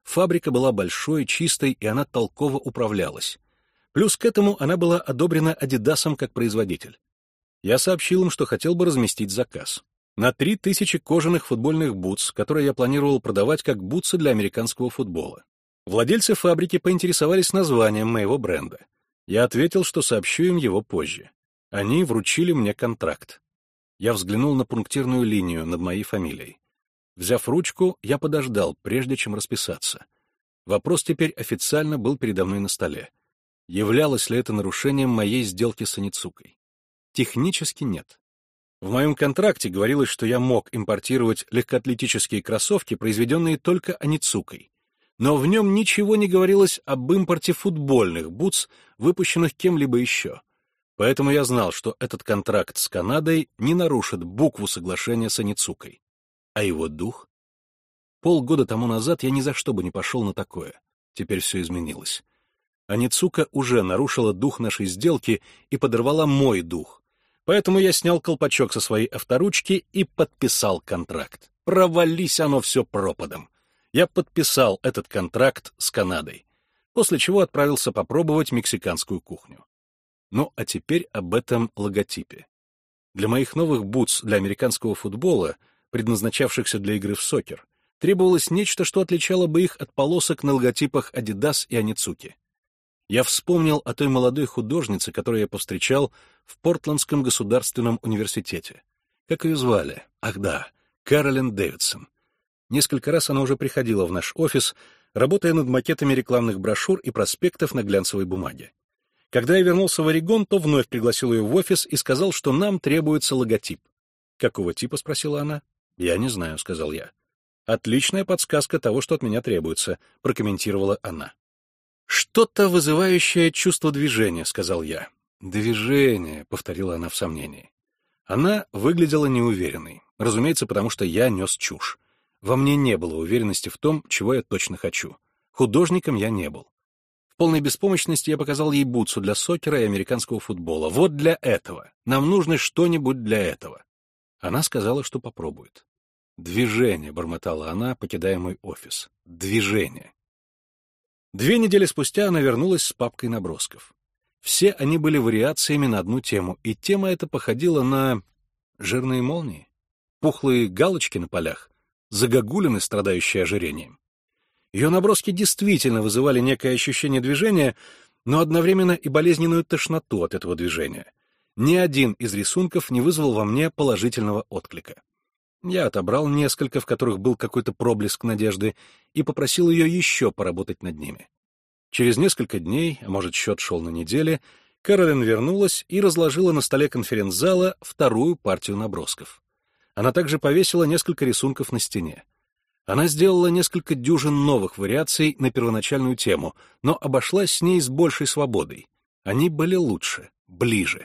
Фабрика была большой, чистой, и она толково управлялась. Плюс к этому она была одобрена Адидасом как производитель. Я сообщил им, что хотел бы разместить заказ на 3000 кожаных футбольных бутс, которые я планировал продавать как бутсы для американского футбола. Владельцы фабрики поинтересовались названием моего бренда. Я ответил, что сообщу им его позже. Они вручили мне контракт. Я взглянул на пунктирную линию над моей фамилией. Взяв ручку, я подождал, прежде чем расписаться. Вопрос теперь официально был передо мной на столе. Являлось ли это нарушением моей сделки с Аницукой? Технически нет. В моем контракте говорилось, что я мог импортировать легкоатлетические кроссовки, произведенные только Аницукой. Но в нем ничего не говорилось об импорте футбольных бутс, выпущенных кем-либо еще. Поэтому я знал, что этот контракт с Канадой не нарушит букву соглашения с Аницукой. А его дух? Полгода тому назад я ни за что бы не пошел на такое. Теперь все изменилось. Аницука уже нарушила дух нашей сделки и подорвала мой дух. Поэтому я снял колпачок со своей авторучки и подписал контракт. Провались оно все пропадом. Я подписал этот контракт с Канадой, после чего отправился попробовать мексиканскую кухню. Ну, а теперь об этом логотипе. Для моих новых бутс для американского футбола, предназначавшихся для игры в сокер, требовалось нечто, что отличало бы их от полосок на логотипах Adidas и Аницуки. Я вспомнил о той молодой художнице, которую я повстречал в Портландском государственном университете. Как ее звали? Ах да, Кэролин Дэвидсон. Несколько раз она уже приходила в наш офис, работая над макетами рекламных брошюр и проспектов на глянцевой бумаге. Когда я вернулся в Орегон, то вновь пригласил ее в офис и сказал, что нам требуется логотип. «Какого типа?» — спросила она. «Я не знаю», — сказал я. «Отличная подсказка того, что от меня требуется», — прокомментировала она. «Что-то вызывающее чувство движения», — сказал я. «Движение», — повторила она в сомнении. Она выглядела неуверенной, разумеется, потому что я нес чушь. Во мне не было уверенности в том, чего я точно хочу. Художником я не был. В полной беспомощности я показал ей бутсу для сокера и американского футбола. Вот для этого. Нам нужно что-нибудь для этого. Она сказала, что попробует. «Движение», — бормотала она, покидая мой офис. «Движение». 2 недели спустя она вернулась с папкой набросков. Все они были вариациями на одну тему, и тема эта походила на жирные молнии, пухлые галочки на полях, загогулины, страдающие ожирением. Ее наброски действительно вызывали некое ощущение движения, но одновременно и болезненную тошноту от этого движения. Ни один из рисунков не вызвал во мне положительного отклика. Я отобрал несколько, в которых был какой-то проблеск надежды, и попросил ее еще поработать над ними. Через несколько дней, а может, счет шел на недели, Кэролин вернулась и разложила на столе конференц-зала вторую партию набросков. Она также повесила несколько рисунков на стене. Она сделала несколько дюжин новых вариаций на первоначальную тему, но обошлась с ней с большей свободой. Они были лучше, ближе.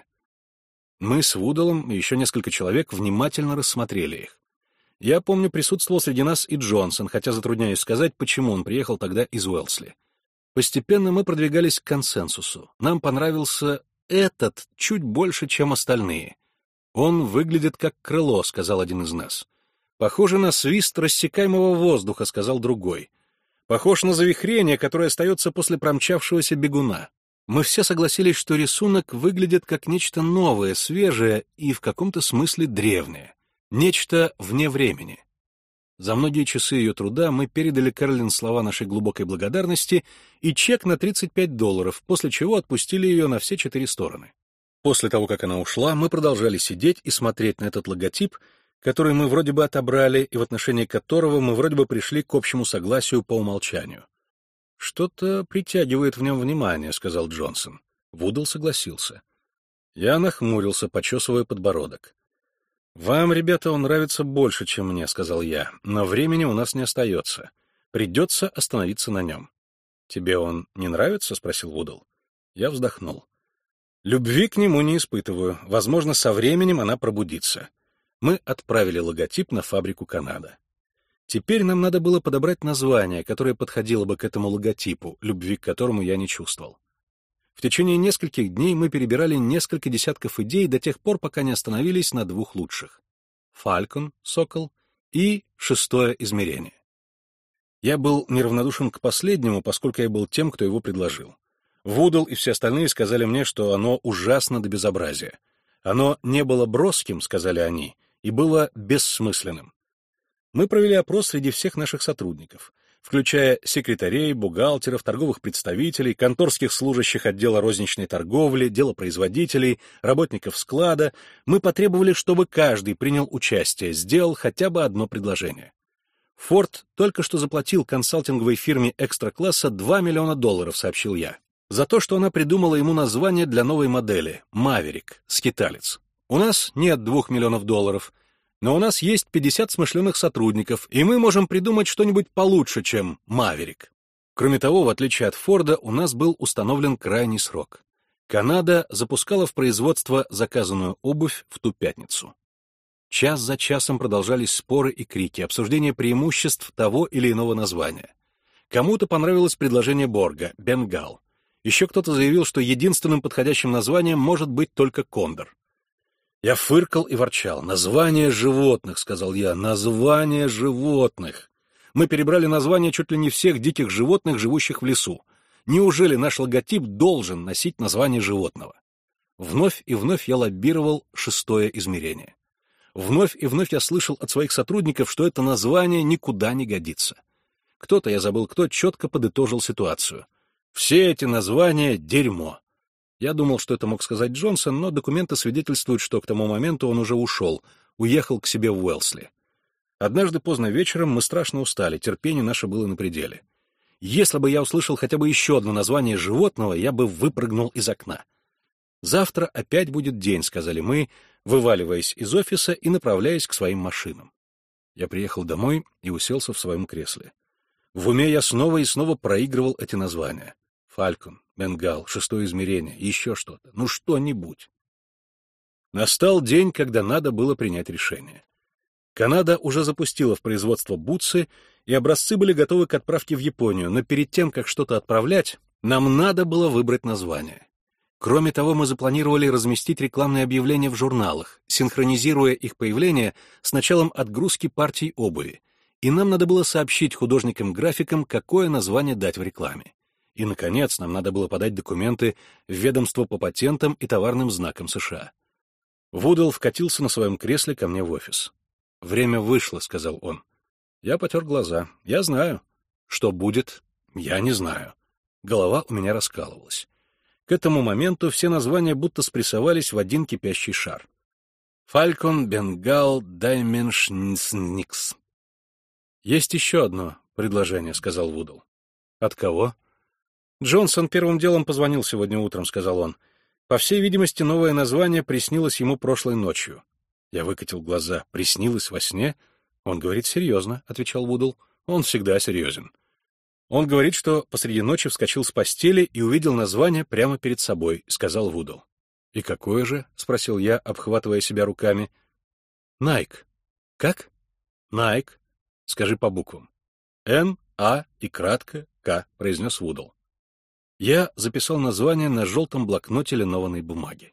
Мы с Вудалом и еще несколько человек внимательно рассмотрели их. Я помню, присутствовал среди нас и Джонсон, хотя затрудняюсь сказать, почему он приехал тогда из Уэлсли. Постепенно мы продвигались к консенсусу. Нам понравился этот чуть больше, чем остальные. «Он выглядит как крыло», — сказал один из нас. «Похоже на свист рассекаемого воздуха», — сказал другой. «Похож на завихрение, которое остается после промчавшегося бегуна». Мы все согласились, что рисунок выглядит как нечто новое, свежее и в каком-то смысле древнее. Нечто вне времени. За многие часы ее труда мы передали Кэролин слова нашей глубокой благодарности и чек на $35, после чего отпустили ее на все 4 стороны. После того, как она ушла, мы продолжали сидеть и смотреть на этот логотип, который мы вроде бы отобрали и в отношении которого мы вроде бы пришли к общему согласию по умолчанию. «Что-то притягивает в нем внимание», — сказал Джонсон. Вудл согласился. Я нахмурился, почесывая подбородок. «Вам, ребята, он нравится больше, чем мне», — сказал я, — «но времени у нас не остается. Придется остановиться на нем». «Тебе он не нравится?» — спросил Вудл. Я вздохнул. «Любви к нему не испытываю. Возможно, со временем она пробудится». Мы отправили логотип на фабрику «Канада». Теперь нам надо было подобрать название, которое подходило бы к этому логотипу, любви к которому я не чувствовал. В течение нескольких дней мы перебирали несколько десятков идей до тех пор, пока не остановились на 2 лучших — «Фалькон» — «Сокол» и «Шестое измерение». Я был неравнодушен к последнему, поскольку я был тем, кто его предложил. Вудл и все остальные сказали мне, что оно ужасно до безобразия. Оно не было броским, сказали они, и было бессмысленным. Мы провели опрос среди всех наших сотрудников, включая секретарей, бухгалтеров, торговых представителей, конторских служащих отдела розничной торговли, делопроизводителей, работников склада. Мы потребовали, чтобы каждый принял участие, сделал хотя бы одно предложение. Форд только что заплатил консалтинговой фирме экстра-класса $2 миллиона, сообщил я, за то, что она придумала ему название для новой модели — «Маверик», скиталец. У нас нет $2 миллионов, но у нас есть 50 смышленых сотрудников, и мы можем придумать что-нибудь получше, чем «Маверик». Кроме того, в отличие от Форда, у нас был установлен крайний срок. Канада запускала в производство заказанную обувь в ту пятницу. Час за часом продолжались споры и крики, обсуждение преимуществ того или иного названия. Кому-то понравилось предложение Борга — «Бенгал». Еще кто-то заявил, что единственным подходящим названием может быть только «Кондор». Я фыркал и ворчал. «Название животных», — сказал я, — «название животных». Мы перебрали названия чуть ли не всех диких животных, живущих в лесу. Неужели наш логотип должен носить название животного? Вновь и вновь я лоббировал 6-е измерение. Вновь и вновь я слышал от своих сотрудников, что это название никуда не годится. Кто-то, я забыл кто, четко подытожил ситуацию. Все эти названия — дерьмо. Я думал, что это мог сказать Джонсон, но документы свидетельствуют, что к тому моменту он уже ушел, уехал к себе в Уэлсли. Однажды поздно вечером мы страшно устали, терпение наше было на пределе. Если бы я услышал хотя бы еще одно название животного, я бы выпрыгнул из окна. «Завтра опять будет день», — сказали мы, вываливаясь из офиса и направляясь к своим машинам. Я приехал домой и уселся в своем кресле. В уме я снова и снова проигрывал эти названия. «Фалькон», «Бенгал», «Шестое измерение», еще что-то. Ну, что-нибудь. Настал день, когда надо было принять решение. Канада уже запустила в производство бутсы, и образцы были готовы к отправке в Японию, но перед тем, как что-то отправлять, нам надо было выбрать название. Кроме того, мы запланировали разместить рекламные объявления в журналах, синхронизируя их появление с началом отгрузки партий обуви, и нам надо было сообщить художникам-графикам, какое название дать в рекламе. И, наконец, нам надо было подать документы в ведомство по патентам и товарным знакам США. Вудл вкатился на своем кресле ко мне в офис. «Время вышло», — сказал он. Я потер глаза. «Я знаю. Что будет? Я не знаю». Голова у меня раскалывалась. К этому моменту все названия будто спрессовались в один кипящий шар. «Фалькон», «Бенгал», «Дайменшникс». «Есть еще одно предложение», — сказал Вудл. «От кого?» «Джонсон первым делом позвонил сегодня утром», — сказал он. «По всей видимости, новое название приснилось ему прошлой ночью». Я выкатил глаза. «Приснилось во сне?» «Он говорит серьезно», — отвечал Вудл. «Он всегда серьезен». «Он говорит, что посреди ночи вскочил с постели и увидел название прямо перед собой», — сказал Вудл. «И какое же?» — спросил я, обхватывая себя руками. «Найк». «Как?» «Найк. Скажи по буквам». «Н, А и кратко К», — произнес Вудл. Я записал название на желтом блокноте линованной бумаги.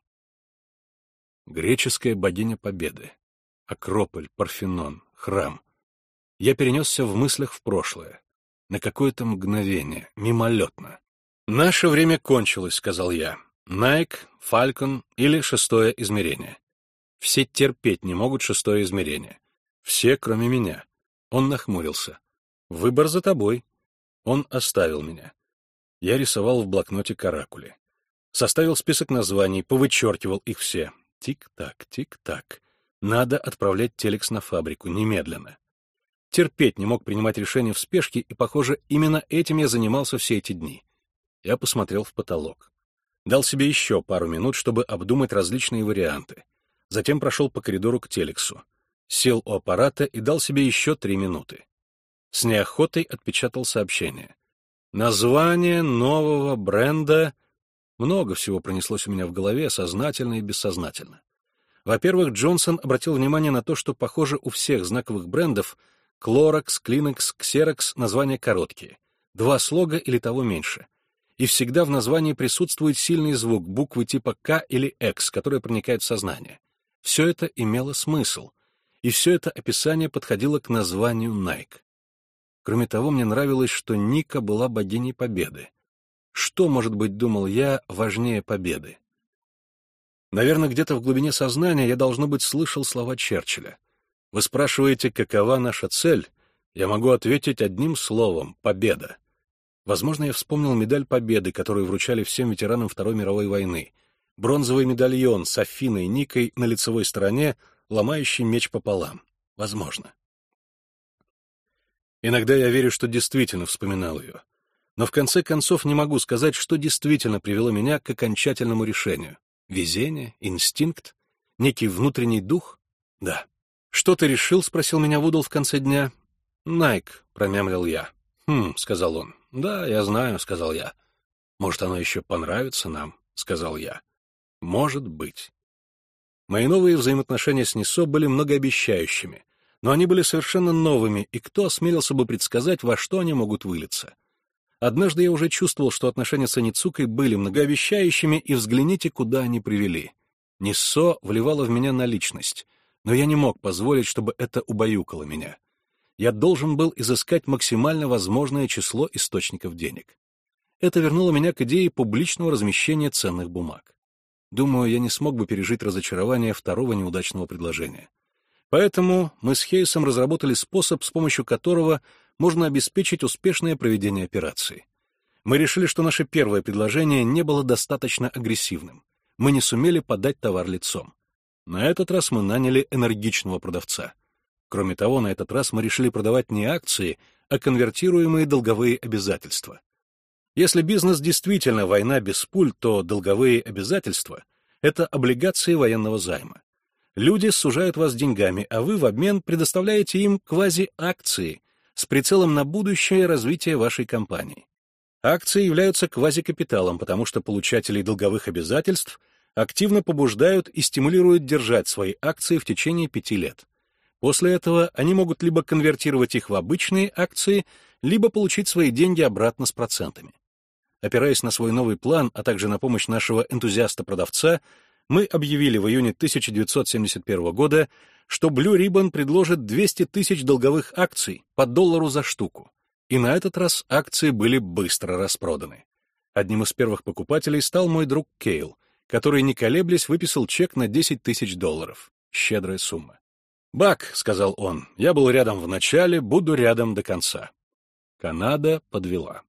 Греческая богиня Победы. Акрополь, Парфенон, храм. Я перенесся в мыслях в прошлое. На какое-то мгновение, мимолетно. «Наше время кончилось», — сказал я. «Найк, Фалькон или шестое измерение». Все терпеть не могут шестое измерение. Все, кроме меня. Он нахмурился. «Выбор за тобой». Он оставил меня. Я рисовал в блокноте каракули. Составил список названий, повычеркивал их все. Тик-так, тик-так. Надо отправлять телекс на фабрику, немедленно. Терпеть не мог принимать решения в спешке, и, похоже, именно этим я занимался все эти дни. Я посмотрел в потолок. Дал себе еще пару минут, чтобы обдумать различные варианты. Затем прошел по коридору к телексу. Сел у аппарата и дал себе еще 3 минуты. С неохотой отпечатал сообщение. Название нового бренда... Много всего пронеслось у меня в голове, сознательно и бессознательно. Во-первых, Джонсон обратил внимание на то, что, похоже, у всех знаковых брендов Clorox, Kleenex, Xerox названия короткие, 2 слога или того меньше. И всегда в названии присутствует сильный звук, буквы типа К или X, которые проникают в сознание. Все это имело смысл, и все это описание подходило к названию Nike. Кроме того, мне нравилось, что Ника была богиней победы. Что, может быть, думал я, важнее победы? Наверное, где-то в глубине сознания я, должно быть, слышал слова Черчилля. Вы спрашиваете, какова наша цель? Я могу ответить одним словом — победа. Возможно, я вспомнил медаль Победы, которую вручали всем ветеранам Второй мировой войны. Бронзовый медальон с Афиной Никой на лицевой стороне, ломающий меч пополам. Возможно. Иногда я верю, что действительно вспоминал ее. Но в конце концов не могу сказать, что действительно привело меня к окончательному решению. Везение? Инстинкт? Некий внутренний дух? Да. «Что ты решил?» — спросил меня Вудл в конце дня. «Найк», — промямлил я. — сказал он. «Да, я знаю», — сказал я. «Может, оно еще понравится нам», — сказал я. «Может быть». Мои новые взаимоотношения с Нисо были многообещающими, но они были совершенно новыми, и кто осмелился бы предсказать, во что они могут вылиться? Однажды я уже чувствовал, что отношения с Аницукой были многообещающими, и взгляните, куда они привели. Нисо вливала в меня наличность, но я не мог позволить, чтобы это убаюкало меня. Я должен был изыскать максимально возможное число источников денег. Это вернуло меня к идее публичного размещения ценных бумаг. Думаю, я не смог бы пережить разочарование второго неудачного предложения. Поэтому мы с Хейсом разработали способ, с помощью которого можно обеспечить успешное проведение операции. Мы решили, что наше первое предложение не было достаточно агрессивным. Мы не сумели подать товар лицом. На этот раз мы наняли энергичного продавца. Кроме того, на этот раз мы решили продавать не акции, а конвертируемые долговые обязательства. Если бизнес действительно война без пуль, то долговые обязательства — это облигации военного займа. Люди сужают вас деньгами, а вы в обмен предоставляете им квази-акции с прицелом на будущее развитие вашей компании. Акции являются квазикапиталом, потому что получателей долговых обязательств активно побуждают и стимулируют держать свои акции в течение 5 лет. После этого они могут либо конвертировать их в обычные акции, либо получить свои деньги обратно с процентами. Опираясь на свой новый план, а также на помощь нашего энтузиаста-продавца, мы объявили в июне 1971 года, что Blue Ribbon предложит 200 тысяч долговых акций по $1 за штуку. И на этот раз акции были быстро распроданы. Одним из первых покупателей стал мой друг Кейл, который, не колеблясь, выписал чек на $10 тысяч. Щедрая сумма. «Бак», — сказал он, — «я был рядом в начале, буду рядом до конца». Канада подвела.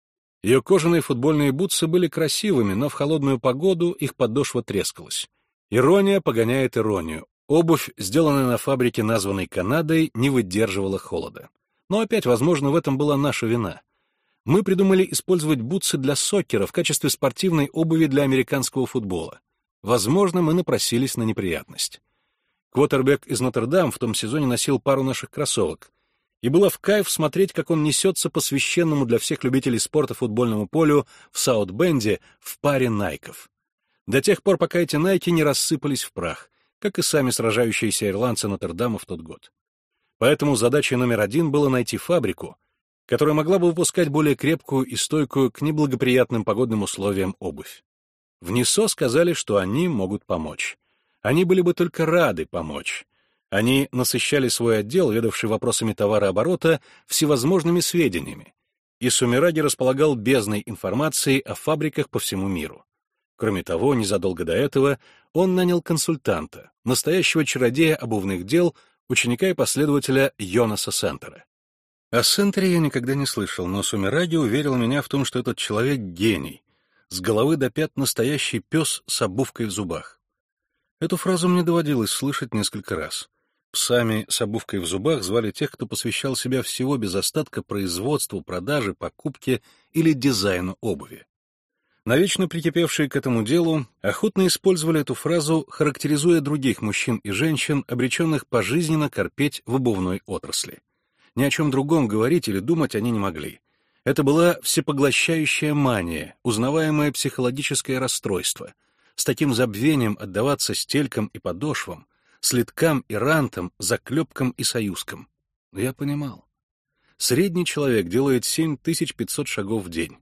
Ее кожаные футбольные бутсы были красивыми, но в холодную погоду их подошва трескалась. Ирония погоняет иронию. Обувь, сделанная на фабрике, названной Канадой, не выдерживала холода. Но опять, возможно, в этом была наша вина. Мы придумали использовать бутсы для соккера в качестве спортивной обуви для американского футбола. Возможно, мы напросились на неприятность. Квотербек из Нотр-Дам в том сезоне носил пару наших кроссовок, и было в кайф смотреть, как он несется по священному для всех любителей спорта футбольному полю в Саут-Бенде в паре найков. До тех пор, пока эти найки не рассыпались в прах, как и сами сражающиеся ирландцы Нотр-Дама в тот год. Поэтому задачей номер 1 было найти фабрику, которая могла бы выпускать более крепкую и стойкую к неблагоприятным погодным условиям обувь. В Нисо сказали, что они могут помочь. Они были бы только рады помочь. Они насыщали свой отдел, ведавший вопросами товарооборота, всевозможными сведениями, и Сумираги располагал бездной информацией о фабриках по всему миру. Кроме того, незадолго до этого он нанял консультанта, настоящего чародея обувных дел, ученика и последователя Йонаса Сентера. О Сентере я никогда не слышал, но Сумираги уверил меня в том, что этот человек — гений, с головы до пят настоящий пес с обувкой в зубах. Эту фразу мне доводилось слышать несколько раз. Псами с обувкой в зубах звали тех, кто посвящал себя всего без остатка производству, продаже, покупке или дизайну обуви. Навечно прикипевшие к этому делу охотно использовали эту фразу, характеризуя других мужчин и женщин, обреченных пожизненно корпеть в обувной отрасли. Ни о чем другом говорить или думать они не могли. Это была всепоглощающая мания, узнаваемое психологическое расстройство, с таким забвением отдаваться стелькам и подошвам, слиткам и рантам, заклепкам и союзкам. Но я понимал. Средний человек делает 7500 шагов в день,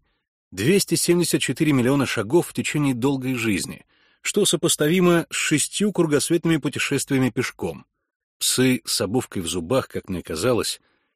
274 миллиона шагов в течение долгой жизни, что сопоставимо с 6 кругосветными путешествиями пешком. Псы с обувкой в зубах, как мне казалось,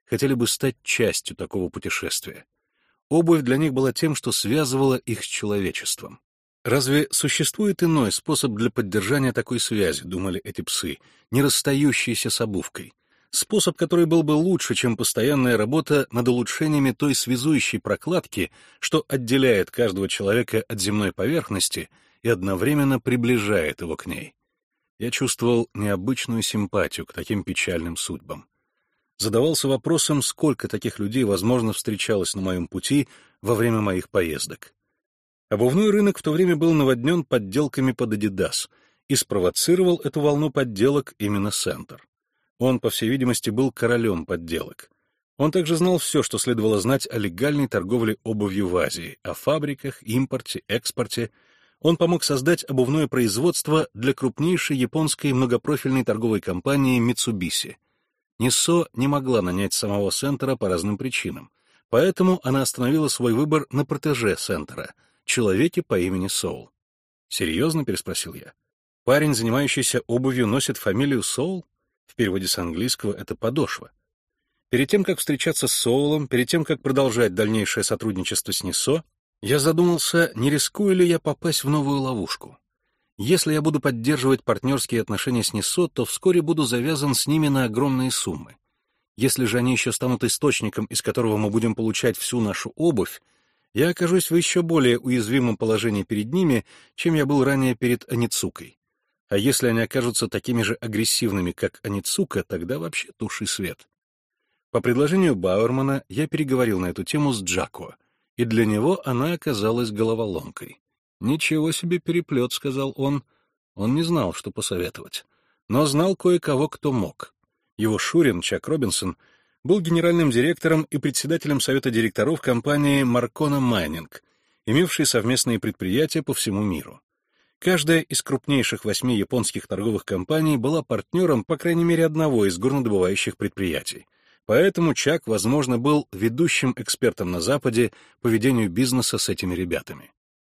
хотели бы стать частью такого путешествия. Обувь для них была тем, что связывало их с человечеством. Разве существует иной способ для поддержания такой связи, думали эти псы, не расстающиеся с обувкой? Способ, который был бы лучше, чем постоянная работа над улучшениями той связующей прокладки, что отделяет каждого человека от земной поверхности и одновременно приближает его к ней. Я чувствовал необычную симпатию к таким печальным судьбам. Задавался вопросом, сколько таких людей, возможно, встречалось на моем пути во время моих поездок. Обувной рынок в то время был наводнен подделками под Adidas, и спровоцировал эту волну подделок именно Сентер. Он, по всей видимости, был королем подделок. Он также знал все, что следовало знать о легальной торговле обувью в Азии, о фабриках, импорте, экспорте. Он помог создать обувное производство для крупнейшей японской многопрофильной торговой компании Mitsubishi. Ниссо не могла нанять самого Сентера по разным причинам, поэтому она остановила свой выбор на протеже Сентера, человеке по имени Соул. «Серьезно?» — переспросил я. «Парень, занимающийся обувью, носит фамилию Соул?» В переводе с английского это «подошва». Перед тем, как встречаться с Соулом, перед тем, как продолжать дальнейшее сотрудничество с Ниссо, я задумался, не рискую ли я попасть в новую ловушку. Если я буду поддерживать партнерские отношения с Ниссо, то вскоре буду завязан с ними на огромные суммы. Если же они еще станут источником, из которого мы будем получать всю нашу обувь, я окажусь в еще более уязвимом положении перед ними, чем я был ранее перед Аницукой. А если они окажутся такими же агрессивными, как Аницука, тогда вообще туши свет. По предложению Бауэрмана я переговорил на эту тему с Джако, и для него она оказалась головоломкой. «Ничего себе переплет», — сказал он. Он не знал, что посоветовать, но знал кое-кого, кто мог. Его шурин, Чак Робинсон, был генеральным директором и председателем совета директоров компании Marcona Mining, имевшей совместные предприятия по всему миру. Каждая из крупнейших 8 японских торговых компаний была партнером, по крайней мере, одного из горнодобывающих предприятий. Поэтому Чак, возможно, был ведущим экспертом на Западе по ведению бизнеса с этими ребятами.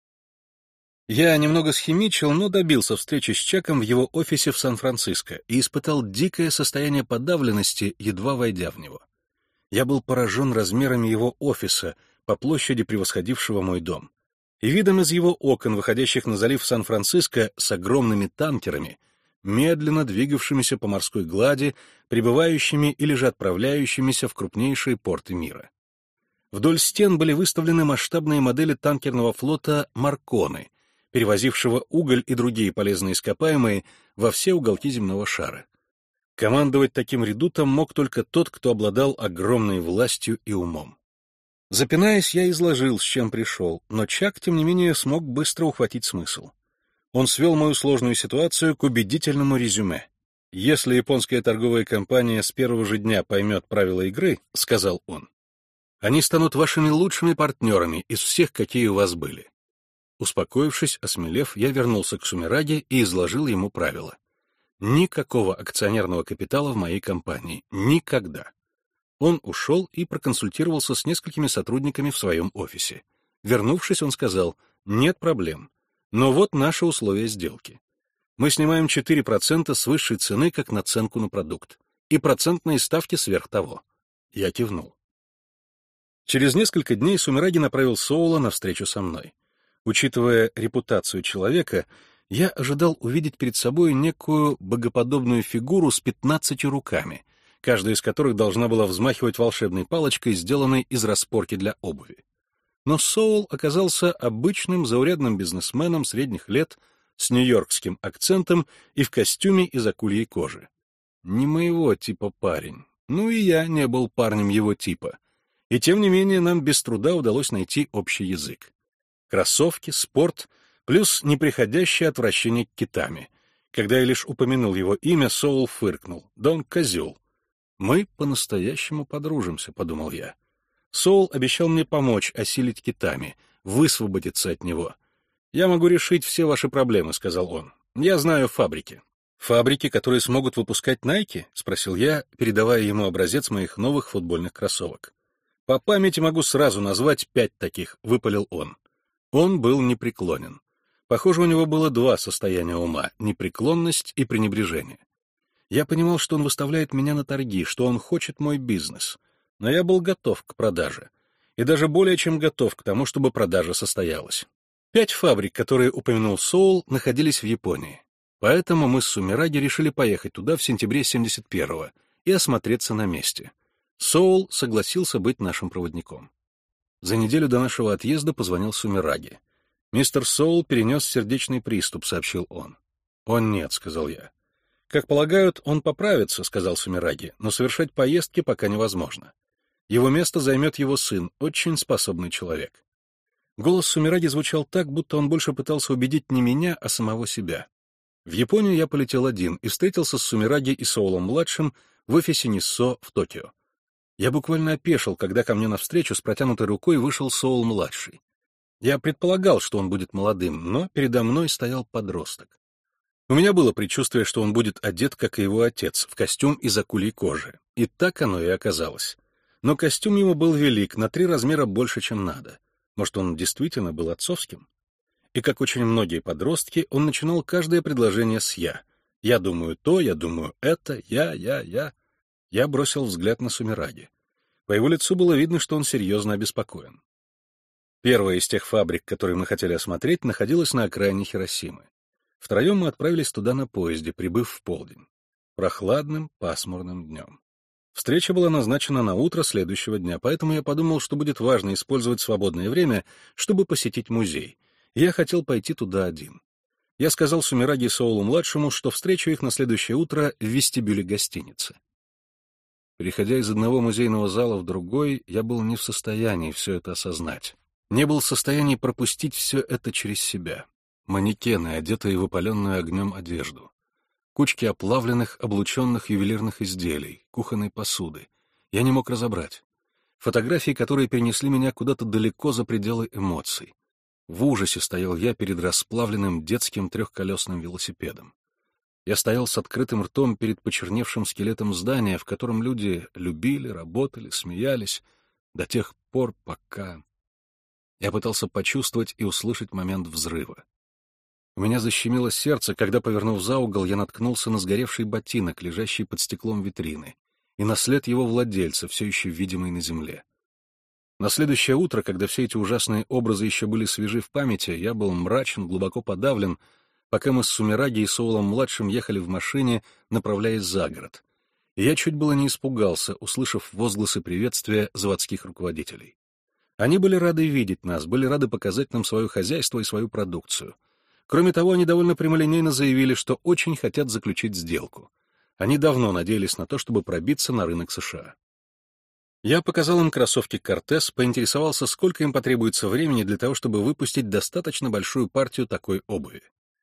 Я немного схимичил, но добился встречи с Чаком в его офисе в Сан-Франциско и испытал дикое состояние подавленности, едва войдя в него. Я был поражен размерами его офиса, по площади превосходившего мой дом, и видом из его окон, выходящих на залив Сан-Франциско с огромными танкерами, медленно двигавшимися по морской глади, прибывающими или же отправляющимися в крупнейшие порты мира. Вдоль стен были выставлены масштабные модели танкерного флота «Марконы», перевозившего уголь и другие полезные ископаемые во все уголки земного шара. Командовать таким редутом мог только тот, кто обладал огромной властью и умом. Запинаясь, я изложил, с чем пришел, но Чак, тем не менее, смог быстро ухватить смысл. Он свел мою сложную ситуацию к убедительному резюме. «Если японская торговая компания с первого же дня поймет правила игры, — сказал он, — они станут вашими лучшими партнерами из всех, какие у вас были». Успокоившись, осмелев, я вернулся к Сумираге и изложил ему правила. Никакого акционерного капитала в моей компании. Никогда. Он ушел и проконсультировался с несколькими сотрудниками в своем офисе. Вернувшись, он сказал: «Нет проблем. Но вот наши условия сделки. Мы снимаем 4% с высшей цены как наценку на продукт. И процентные ставки сверх того». Я кивнул. Через несколько дней Сумираги направил Соула на встречу со мной. Учитывая репутацию человека, я ожидал увидеть перед собой некую богоподобную фигуру с 15 руками, каждая из которых должна была взмахивать волшебной палочкой, сделанной из распорки для обуви. Но Соул оказался обычным заурядным бизнесменом средних лет с нью-йоркским акцентом и в костюме из акульей кожи. Не моего типа парень. Ну и я не был парнем его типа. И тем не менее нам без труда удалось найти общий язык. Кроссовки, спорт, плюс неприходящее отвращение к китами. Когда я лишь упомянул его имя, Соул фыркнул. «Да он козел». «Мы по-настоящему подружимся», — подумал я. Соул обещал мне помочь осилить китами, высвободиться от него. «Я могу решить все ваши проблемы», — сказал он. «Я знаю фабрики». «Фабрики, которые смогут выпускать Nike?» — спросил я, передавая ему образец моих новых футбольных кроссовок. «По памяти могу сразу назвать 5 таких», — выпалил он. Он был непреклонен. Похоже, у него было 2 состояния ума — непреклонность и пренебрежение. Я понимал, что он выставляет меня на торги, что он хочет мой бизнес. Но я был готов к продаже. И даже более чем готов к тому, чтобы продажа состоялась. 5 фабрик, которые упомянул Соул, находились в Японии. Поэтому мы с Сумираги решили поехать туда в сентябре 71-го и осмотреться на месте. Соул согласился быть нашим проводником. За неделю до нашего отъезда позвонил Сумираги. «Мистер Соул перенес сердечный приступ», — сообщил он. «О, нет», — сказал я. «Как полагают, он поправится», — сказал Сумираги, «но совершать поездки пока невозможно. Его место займет его сын, очень способный человек». Голос Сумираги звучал так, будто он больше пытался убедить не меня, а самого себя. В Японию я полетел один и встретился с Сумираги и Соулом-младшим в офисе Ниссо в Токио. Я буквально опешил, когда ко мне навстречу с протянутой рукой вышел Соул-младший. Я предполагал, что он будет молодым, но передо мной стоял подросток. У меня было предчувствие, что он будет одет, как и его отец, в костюм из акульей кожи. И так оно и оказалось. Но костюм ему был велик, на 3 размера больше, чем надо. Может, он действительно был отцовским? И, как очень многие подростки, он начинал каждое предложение с «я». «Я думаю то, я думаю это, я». Я бросил взгляд на Сумираги. По его лицу было видно, что он серьезно обеспокоен. Первая из тех фабрик, которые мы хотели осмотреть, находилась на окраине Хиросимы. Втроем мы отправились туда на поезде, прибыв в полдень. Прохладным, пасмурным днем. Встреча была назначена на утро следующего дня, поэтому я подумал, что будет важно использовать свободное время, чтобы посетить музей. Я хотел пойти туда один. Я сказал Сумираги и Соулу-младшему, что встречу их на следующее утро в вестибюле гостиницы. Переходя из одного музейного зала в другой, я был не в состоянии все это осознать. Не был в состоянии пропустить все это через себя. Манекены, одетые в опаленную огнем одежду. Кучки оплавленных, облученных ювелирных изделий, кухонной посуды. Я не мог разобрать. Фотографии, которые перенесли меня куда-то далеко за пределы эмоций. В ужасе стоял я перед расплавленным детским 3-колесным велосипедом. Я стоял с открытым ртом перед почерневшим скелетом здания, в котором люди любили, работали, смеялись, до тех пор, пока... Я пытался почувствовать и услышать момент взрыва. У меня защемило сердце, когда, повернув за угол, я наткнулся на сгоревший ботинок, лежащий под стеклом витрины, и на след его владельца, все еще видимый на земле. На следующее утро, когда все эти ужасные образы еще были свежи в памяти, я был мрачен, глубоко подавлен, пока мы с Сумираги и Соулом-младшим ехали в машине, направляясь за город. И я чуть было не испугался, услышав возгласы приветствия заводских руководителей. Они были рады видеть нас, были рады показать нам свое хозяйство и свою продукцию. Кроме того, они довольно прямолинейно заявили, что очень хотят заключить сделку. Они давно надеялись на то, чтобы пробиться на рынок США. Я показал им кроссовки «Кортес», поинтересовался, сколько им потребуется времени для того, чтобы выпустить достаточно большую партию такой обуви.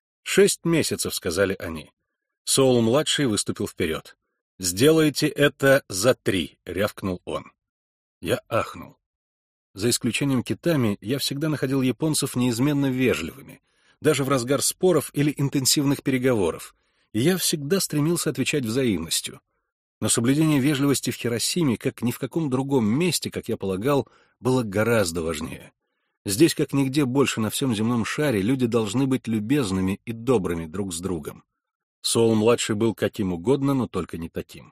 6 месяцев, сказали они. Соул-младший выступил вперед. «Сделайте это за 3», — рявкнул он. Я ахнул. За исключением Китами, я всегда находил японцев неизменно вежливыми, даже в разгар споров или интенсивных переговоров, и я всегда стремился отвечать взаимностью. Но соблюдение вежливости в Хиросиме, как ни в каком другом месте, как я полагал, было гораздо важнее. Здесь, как нигде больше на всем земном шаре, люди должны быть любезными и добрыми друг с другом. Соул-младший был каким угодно, но только не таким.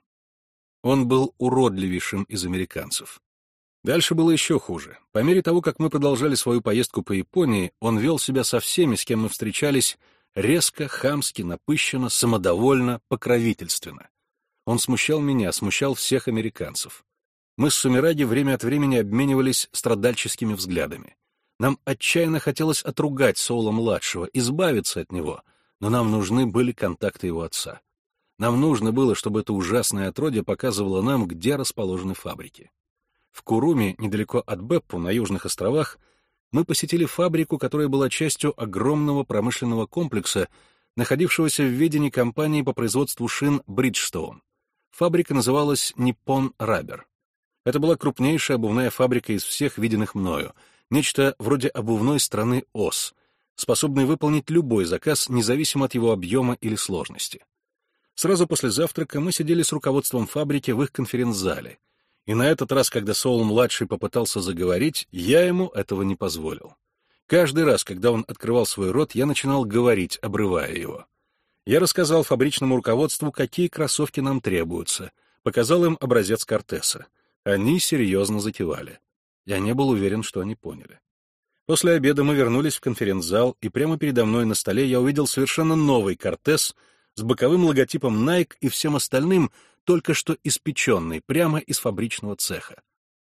Он был уродливейшим из американцев. Дальше было еще хуже. По мере того, как мы продолжали свою поездку по Японии, он вел себя со всеми, с кем мы встречались, резко, хамски, напыщенно, самодовольно, покровительственно. Он смущал меня, смущал всех американцев. Мы с Сумираги время от времени обменивались страдальческими взглядами. Нам отчаянно хотелось отругать Соула-младшего, избавиться от него, но нам нужны были контакты его отца. Нам нужно было, чтобы это ужасное отродье показывало нам, где расположены фабрики. В Куруми, недалеко от Беппу, на Южных островах, мы посетили фабрику, которая была частью огромного промышленного комплекса, находившегося в ведении компании по производству шин Бриджстоун. Фабрика называлась Nippon Rubber. Это была крупнейшая обувная фабрика из всех виденных мною, нечто вроде обувной страны ОС, способной выполнить любой заказ, независимо от его объема или сложности. Сразу после завтрака мы сидели с руководством фабрики в их конференц-зале, и на этот раз, когда Соул-младший попытался заговорить, я ему этого не позволил. Каждый раз, когда он открывал свой рот, я начинал говорить, обрывая его. Я рассказал фабричному руководству, какие кроссовки нам требуются, показал им образец Кортеса. Они серьезно закивали. Я не был уверен, что они поняли. После обеда мы вернулись в конференц-зал, и прямо передо мной на столе я увидел совершенно новый Кортес с боковым логотипом Nike и всем остальным, только что испеченный, прямо из фабричного цеха.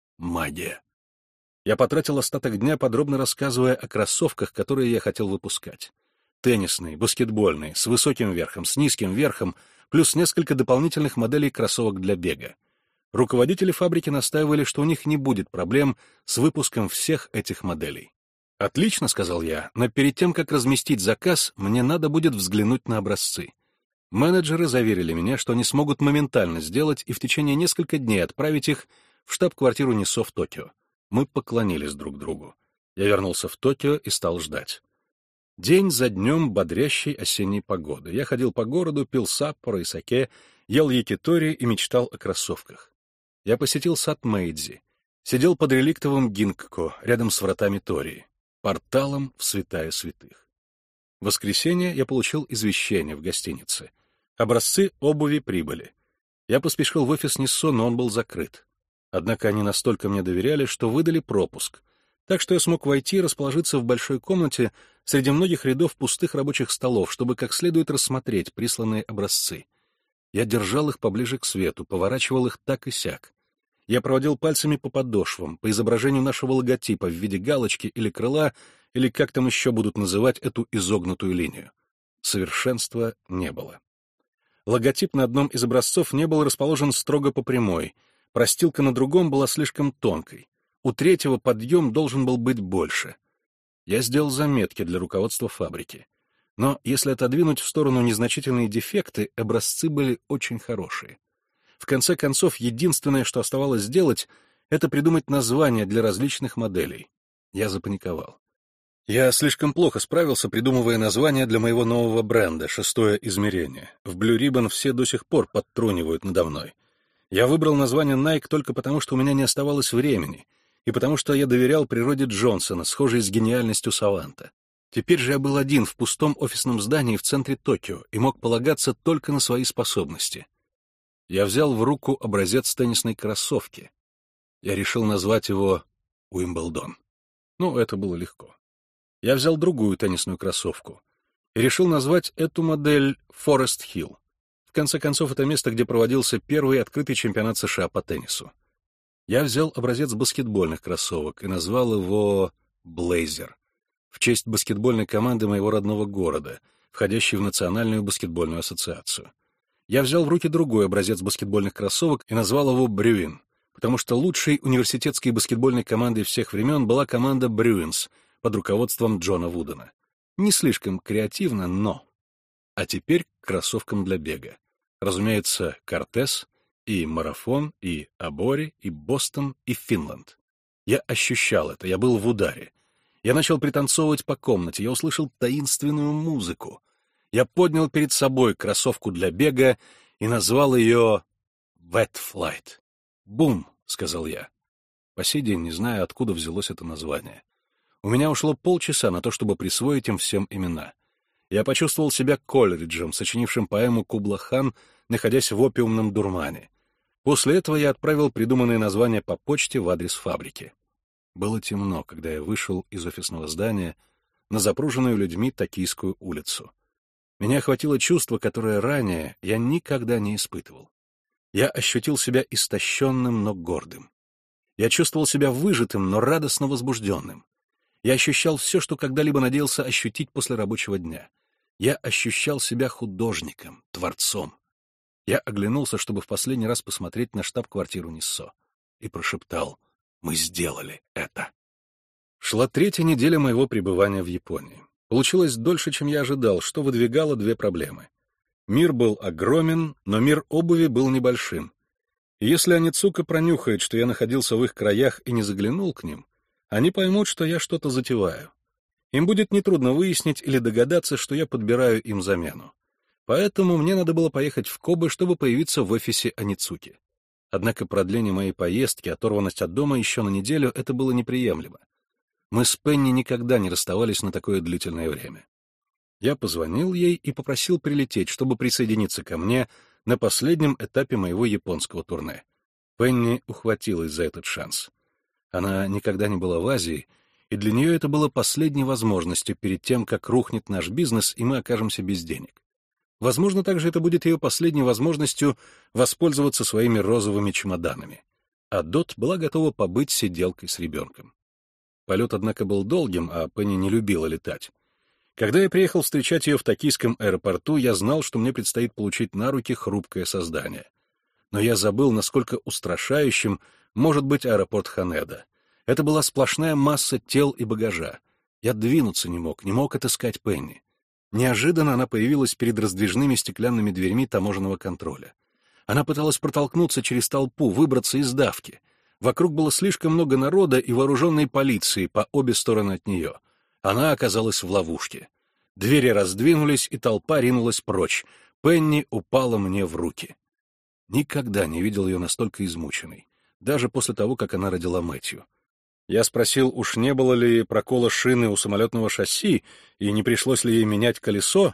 Магия. Я потратил остаток дня, подробно рассказывая о кроссовках, которые я хотел выпускать. Теннисные, баскетбольные, с высоким верхом, с низким верхом, плюс несколько дополнительных моделей кроссовок для бега. Руководители фабрики настаивали, что у них не будет проблем с выпуском всех этих моделей. «Отлично», — сказал я, — «но перед тем, как разместить заказ, мне надо будет взглянуть на образцы». Менеджеры заверили меня, что они смогут моментально сделать и в течение нескольких дней отправить их в штаб-квартиру Ниссо в Токио. Мы поклонились друг другу. Я вернулся в Токио и стал ждать. День за днем бодрящей осенней погоды. Я ходил по городу, пил саппоро и саке, ел якитори и мечтал о кроссовках. Я посетил сад Мэйдзи, сидел под реликтовым гинкко рядом с вратами Тории, порталом в святая святых. В воскресенье я получил извещение в гостинице. Образцы обуви прибыли. Я поспешил в офис Ниссо, но он был закрыт. Однако они настолько мне доверяли, что выдали пропуск, так что я смог войти и расположиться в большой комнате среди многих рядов пустых рабочих столов, чтобы как следует рассмотреть присланные образцы. Я держал их поближе к свету, поворачивал их так и сяк. Я проводил пальцами по подошвам, по изображению нашего логотипа в виде галочки или крыла, или как там еще будут называть эту изогнутую линию. Совершенства не было. Логотип на одном из образцов не был расположен строго по прямой, простилка на другом была слишком тонкой, у третьего подъем должен был быть больше. Я сделал заметки для руководства фабрики. Но если отодвинуть в сторону незначительные дефекты, образцы были очень хорошие. В конце концов, единственное, что оставалось сделать, это придумать названия для различных моделей. Я запаниковал. Я слишком плохо справился, придумывая название для моего нового бренда «Шестое измерение». В Blue Ribbon все до сих пор подтрунивают надо мной. Я выбрал название Nike только потому, что у меня не оставалось времени, и потому что я доверял природе Джонсона, схожей с гениальностью Саванта. Теперь же я был один в пустом офисном здании в центре Токио и мог полагаться только на свои способности. Я взял в руку образец теннисной кроссовки. Я решил назвать его Уимблдон. Ну, это было легко. Я взял другую теннисную кроссовку и решил назвать эту модель Форест Хилл. В конце концов, это место, где проводился первый открытый чемпионат США по теннису. Я взял образец баскетбольных кроссовок и назвал его Блейзер, в честь баскетбольной команды моего родного города, входящей в Национальную баскетбольную ассоциацию. Я взял в руки другой образец баскетбольных кроссовок и назвал его Брюин, потому что лучшей университетской баскетбольной командой всех времен была команда Брюинс под руководством Джона Вудена. Не слишком креативно, но... А теперь к кроссовкам для бега. Разумеется, Кортес, и Марафон, и Абори, и Бостон, и Финланд. Я ощущал это, я был в ударе. Я начал пританцовывать по комнате, я услышал таинственную музыку. Я поднял перед собой кроссовку для бега и назвал ее Wet Flight. «Бум», — сказал я. По сей день не знаю, откуда взялось это название. У меня ушло полчаса на то, чтобы присвоить им всем имена. Я почувствовал себя Колриджем, сочинившим поэму «Кубла-хан», находясь в опиумном дурмане. После этого я отправил придуманное название по почте в адрес фабрики. Было темно, когда я вышел из офисного здания на запруженную людьми Токийскую улицу. Меня охватило чувство, которое ранее я никогда не испытывал. Я ощутил себя истощенным, но гордым. Я чувствовал себя выжатым, но радостно возбужденным. Я ощущал все, что когда-либо надеялся ощутить после рабочего дня. Я ощущал себя художником, творцом. Я оглянулся, чтобы в последний раз посмотреть на штаб-квартиру Ниссо, и прошептал: «Мы сделали это». Шла третья неделя моего пребывания в Японии. Получилось дольше, чем я ожидал, что выдвигало две проблемы. Мир был огромен, но мир обуви был небольшим. И если Аницука пронюхает, что я находился в их краях и не заглянул к ним, они поймут, что я что-то затеваю. Им будет нетрудно выяснить или догадаться, что я подбираю им замену. Поэтому мне надо было поехать в Кобе, чтобы появиться в офисе Аницуки. Однако продление моей поездки, оторванность от дома еще на неделю — это было неприемлемо. Мы с Пенни никогда не расставались на такое длительное время. Я позвонил ей и попросил прилететь, чтобы присоединиться ко мне на последнем этапе моего японского турне. Пенни ухватилась за этот шанс. Она никогда не была в Азии, и для нее это было последней возможностью перед тем, как рухнет наш бизнес, и мы окажемся без денег. Возможно, также это будет ее последней возможностью воспользоваться своими розовыми чемоданами. А Дот была готова побыть сиделкой с ребенком. Полет, однако, был долгим, а Пенни не любила летать. Когда я приехал встречать ее в токийском аэропорту, я знал, что мне предстоит получить на руки хрупкое создание. Но я забыл, насколько устрашающим может быть аэропорт Ханеда. Это была сплошная масса тел и багажа. Я двинуться не мог отыскать Пенни. Неожиданно она появилась перед раздвижными стеклянными дверьми таможенного контроля. Она пыталась протолкнуться через толпу, выбраться из давки. Вокруг было слишком много народа и вооруженной полиции по обе стороны от нее. Она оказалась в ловушке. Двери раздвинулись, и толпа ринулась прочь. Пенни упала мне в руки. Никогда не видел ее настолько измученной, даже после того, как она родила Мэтью. Я спросил, уж не было ли прокола шины у самолетного шасси, и не пришлось ли ей менять колесо.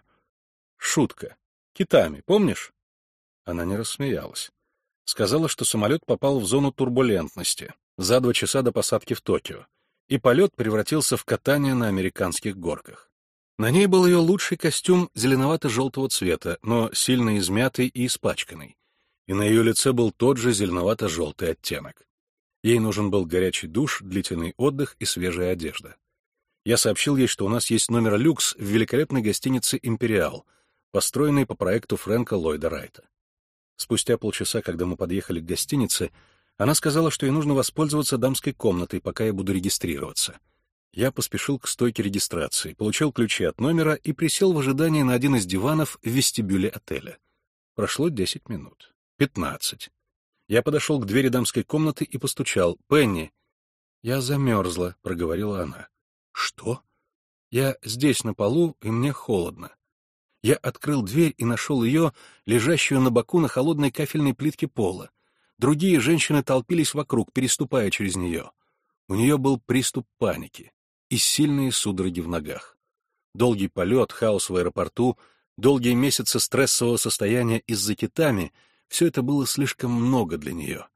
Шутка. Китами, помнишь? Она не рассмеялась. Сказала, что самолет попал в зону турбулентности за 2 часа до посадки в Токио, и полет превратился в катание на американских горках. На ней был ее лучший костюм зеленовато-желтого цвета, но сильно измятый и испачканный, и на ее лице был тот же зеленовато-желтый оттенок. Ей нужен был горячий душ, длительный отдых и свежая одежда. Я сообщил ей, что у нас есть номер люкс в великолепной гостинице «Империал», построенной по проекту Фрэнка Ллойда Райта. Спустя полчаса, когда мы подъехали к гостинице, она сказала, что ей нужно воспользоваться дамской комнатой, пока я буду регистрироваться. Я поспешил к стойке регистрации, получил ключи от номера и присел в ожидании на один из диванов в вестибюле отеля. Прошло 10 минут. 15. Я подошел к двери дамской комнаты и постучал. «Пенни!» «Я замерзла», — проговорила она. «Что?» «Я здесь, на полу, и мне холодно». Я открыл дверь и нашел ее, лежащую на боку на холодной кафельной плитке пола. Другие женщины толпились вокруг, переступая через нее. У нее был приступ паники и сильные судороги в ногах. Долгий полет, хаос в аэропорту, долгие месяцы стрессового состояния из-за китами — все это было слишком много для нее.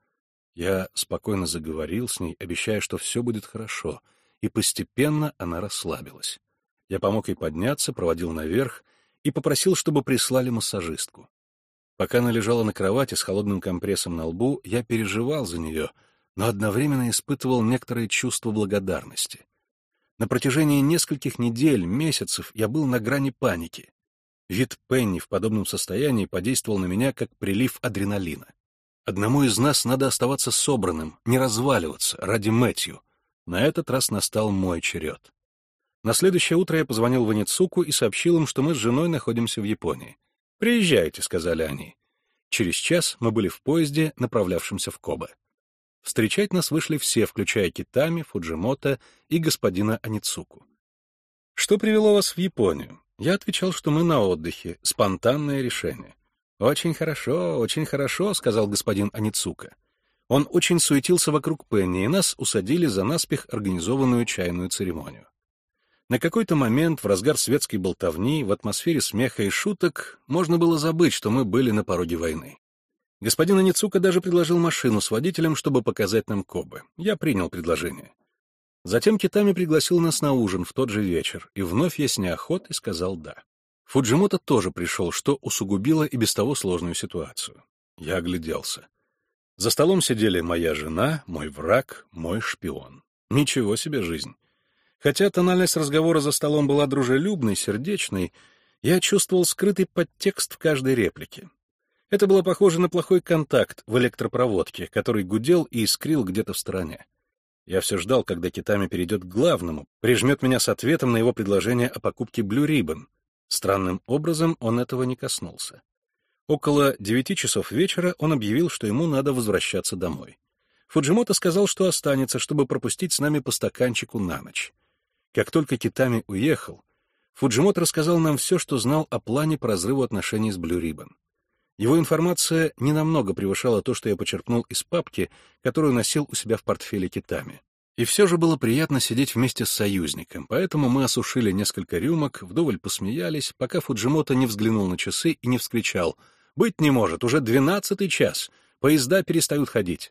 Я спокойно заговорил с ней, обещая, что все будет хорошо, и постепенно она расслабилась. Я помог ей подняться, проводил наверх и попросил, чтобы прислали массажистку. Пока она лежала на кровати с холодным компрессом на лбу, я переживал за нее, но одновременно испытывал некоторое чувство благодарности. На протяжении нескольких недель, месяцев я был на грани паники. Вид Пенни в подобном состоянии подействовал на меня как прилив адреналина. Одному из нас надо оставаться собранным, не разваливаться, ради Мэтью. На этот раз настал мой черед. На следующее утро я позвонил в Аницуку и сообщил им, что мы с женой находимся в Японии. «Приезжайте», — сказали они. Через час мы были в поезде, направлявшемся в Кобе. Встречать нас вышли все, включая Китами, Фуджимото и господина Аницуку. «Что привело вас в Японию?» Я отвечал, что мы на отдыхе, спонтанное решение. очень хорошо», — сказал господин Аницука. Он очень суетился вокруг Пенни, и нас усадили за наспех организованную чайную церемонию. На какой-то момент, в разгар светской болтовни, в атмосфере смеха и шуток, можно было забыть, что мы были на пороге войны. Господин Аницука даже предложил машину с водителем, чтобы показать нам Кобе. Я принял предложение. Затем Китами пригласил нас на ужин в тот же вечер, и вновь я с неохотой сказал «да». Фуджимото тоже пришел, что усугубило и без того сложную ситуацию. Я огляделся. За столом сидели моя жена, мой враг, мой шпион. Ничего себе жизнь. Хотя тональность разговора за столом была дружелюбной, сердечной, я чувствовал скрытый подтекст в каждой реплике. Это было похоже на плохой контакт в электропроводке, который гудел и искрил где-то в стороне. Я все ждал, когда Китами перейдет к главному, прижмет меня с ответом на его предложение о покупке Blue Ribbon. Странным образом он этого не коснулся. Около 9 часов вечера он объявил, что ему надо возвращаться домой. Фуджимото сказал, что останется, чтобы пропустить с нами по стаканчику на ночь. Как только Китами уехал, Фуджимото рассказал нам все, что знал о плане по разрыву отношений с Blue Ribbon. Его информация ненамного превышала то, что я почерпнул из папки, которую носил у себя в портфеле Китами. И все же было приятно сидеть вместе с союзником, поэтому мы осушили несколько рюмок, вдоволь посмеялись, пока Фуджимото не взглянул на часы и не вскричал: «Быть не может, уже 12-й час, поезда перестают ходить».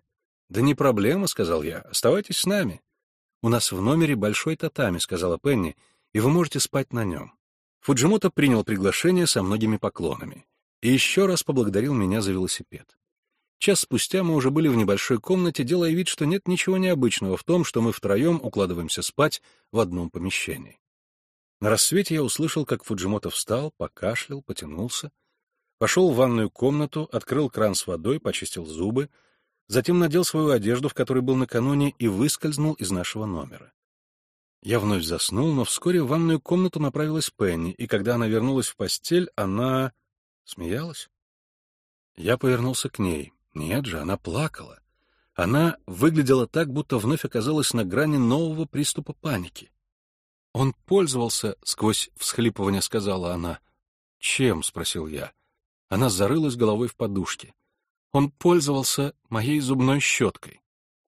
«Да не проблема», — сказал я, — «оставайтесь с нами». «У нас в номере большой татами», — сказала Пенни, — «и вы можете спать на нем». Фуджимото принял приглашение со многими поклонами и еще раз поблагодарил меня за велосипед. Час спустя мы уже были в небольшой комнате, делая вид, что нет ничего необычного в том, что мы втроем укладываемся спать в одном помещении. На рассвете я услышал, как Фуджимото встал, покашлял, потянулся, пошел в ванную комнату, открыл кран с водой, почистил зубы, затем надел свою одежду, в которой был накануне, и выскользнул из нашего номера. Я вновь заснул, но вскоре в ванную комнату направилась Пенни, и когда она вернулась в постель, она смеялась. Я повернулся к ней. Нет же, она плакала. Она выглядела так, будто вновь оказалась на грани нового приступа паники. «Он пользовался», — сквозь всхлипывание сказала она. «Чем?» — спросил я. Она зарылась головой в подушке. «Он пользовался моей зубной щеткой».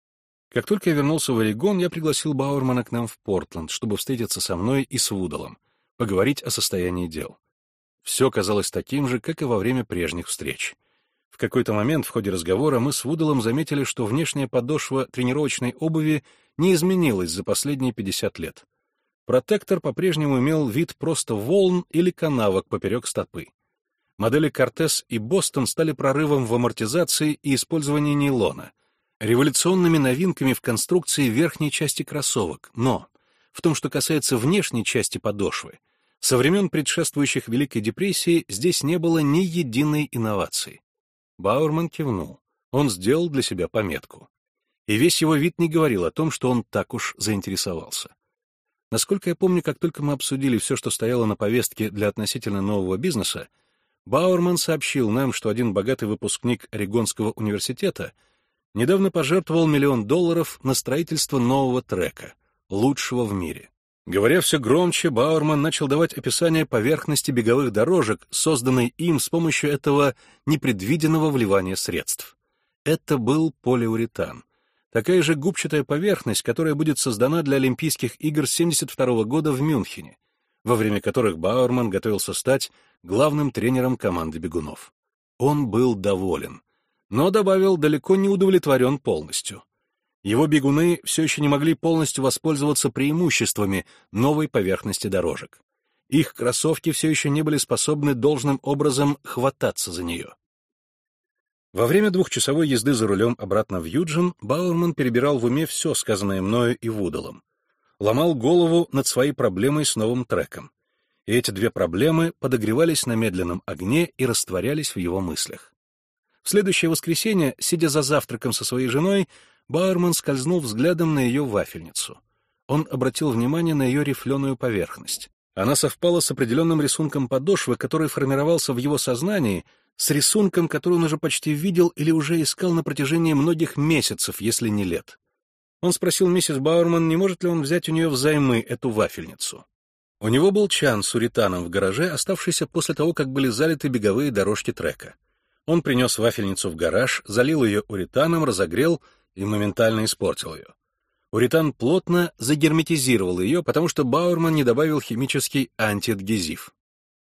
Как только я вернулся в Орегон, я пригласил Бауэрмана к нам в Портленд, чтобы встретиться со мной и с Вудалом, поговорить о состоянии дел. Все казалось таким же, как и во время прежних встреч. В какой-то момент в ходе разговора мы с Вудалом заметили, что внешняя подошва тренировочной обуви не изменилась за последние 50 лет. Протектор по-прежнему имел вид просто волн или канавок поперек стопы. Модели «Кортес» и «Бостон» стали прорывом в амортизации и использовании нейлона, революционными новинками в конструкции верхней части кроссовок, но в том, что касается внешней части подошвы, со времен предшествующих Великой депрессии здесь не было ни единой инновации. Бауэрман кивнул. Он сделал для себя пометку. И весь его вид не говорил о том, что он так уж заинтересовался. Насколько я помню, как только мы обсудили все, что стояло на повестке для относительно нового бизнеса, Бауэрман сообщил нам, что один богатый выпускник Орегонского университета недавно пожертвовал $1 миллион на строительство нового трека, лучшего в мире. Говоря все громче, Бауэрман начал давать описание поверхности беговых дорожек, созданной им с помощью этого непредвиденного вливания средств. Это был полиуретан. Такая же губчатая поверхность, которая будет создана для Олимпийских игр 1972 года в Мюнхене, во время которых Бауэрман готовился стать главным тренером команды бегунов. Он был доволен, но, добавил, далеко не удовлетворен полностью. Его бегуны все еще не могли полностью воспользоваться преимуществами новой поверхности дорожек. Их кроссовки все еще не были способны должным образом хвататься за нее. Во время 2-часовой езды за рулем обратно в Юджин Бауэрман перебирал в уме все, сказанное мною и Вудалом. Ломал голову над своей проблемой с новым треком. И эти две проблемы подогревались на медленном огне и растворялись в его мыслях. В следующее воскресенье, сидя за завтраком со своей женой, Бауэрман скользнул взглядом на ее вафельницу. Он обратил внимание на ее рифленую поверхность. Она совпала с определенным рисунком подошвы, который формировался в его сознании, с рисунком, который он уже почти видел или уже искал на протяжении многих месяцев, если не лет. Он спросил миссис Бауэрман, не может ли он взять у нее взаймы эту вафельницу. У него был чан с уретаном в гараже, оставшийся после того, как были залиты беговые дорожки трека. Он принес вафельницу в гараж, залил ее уретаном, разогрел и моментально испортил ее. Уретан плотно загерметизировал ее, потому что Бауэрман не добавил химический антиадгезив.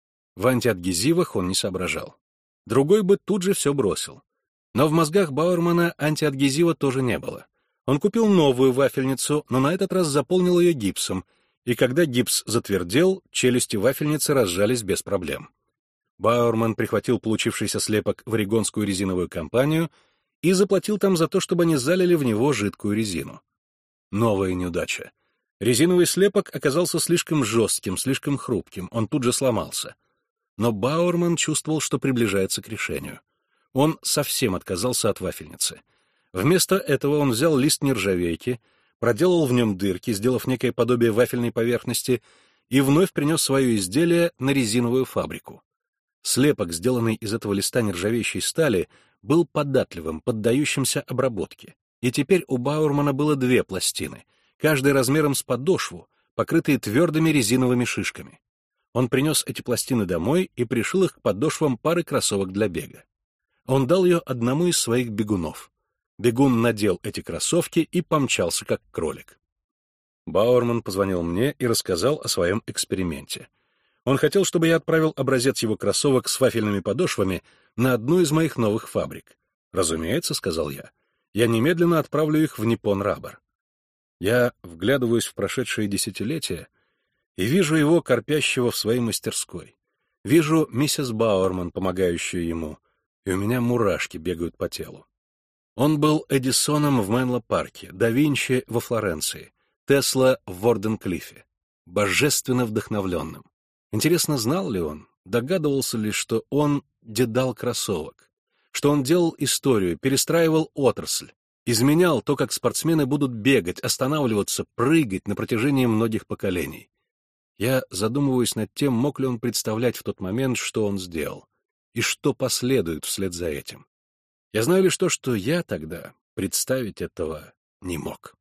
В антиадгезивах он не соображал. Другой бы тут же все бросил. Но в мозгах Бауэрмана антиадгезива тоже не было. Он купил новую вафельницу, но на этот раз заполнил ее гипсом, и когда гипс затвердел, челюсти вафельницы разжались без проблем. Бауэрман прихватил получившийся слепок в орегонскую резиновую компанию и заплатил там за то, чтобы они залили в него жидкую резину. Новая неудача. Резиновый слепок оказался слишком жестким, слишком хрупким, он тут же сломался. Но Бауэрман чувствовал, что приближается к решению. Он совсем отказался от вафельницы. Вместо этого он взял лист нержавейки, проделал в нем дырки, сделав некое подобие вафельной поверхности, и вновь принес свое изделие на резиновую фабрику. Слепок, сделанный из этого листа нержавеющей стали, был податливым, поддающимся обработке. И теперь у Бауэрмана было две пластины, каждая размером с подошву, покрытые твердыми резиновыми шишками. Он принес эти пластины домой и пришил их к подошвам пары кроссовок для бега. Он дал ее одному из своих бегунов. Бегун надел эти кроссовки и помчался, как кролик. Бауэрман позвонил мне и рассказал о своем эксперименте. Он хотел, чтобы я отправил образец его кроссовок с вафельными подошвами на одну из моих новых фабрик. «Разумеется», — сказал я. Я немедленно отправлю их в Ниппон-Раббор. Я вглядываюсь в прошедшие десятилетия и вижу его, корпящего в своей мастерской. Вижу миссис Бауэрман, помогающую ему, и у меня мурашки бегают по телу. Он был Эдисоном в Менло-парке, да Винчи во Флоренции, Тесла в Ворден-Клиффе, божественно вдохновленным. Интересно, знал ли он, догадывался ли, что он дедал кроссовок, что он делал историю, перестраивал отрасль, изменял то, как спортсмены будут бегать, останавливаться, прыгать на протяжении многих поколений. Я задумываюсь над тем, мог ли он представлять в тот момент, что он сделал, и что последует вслед за этим. Я знаю лишь то, что я тогда представить этого не мог.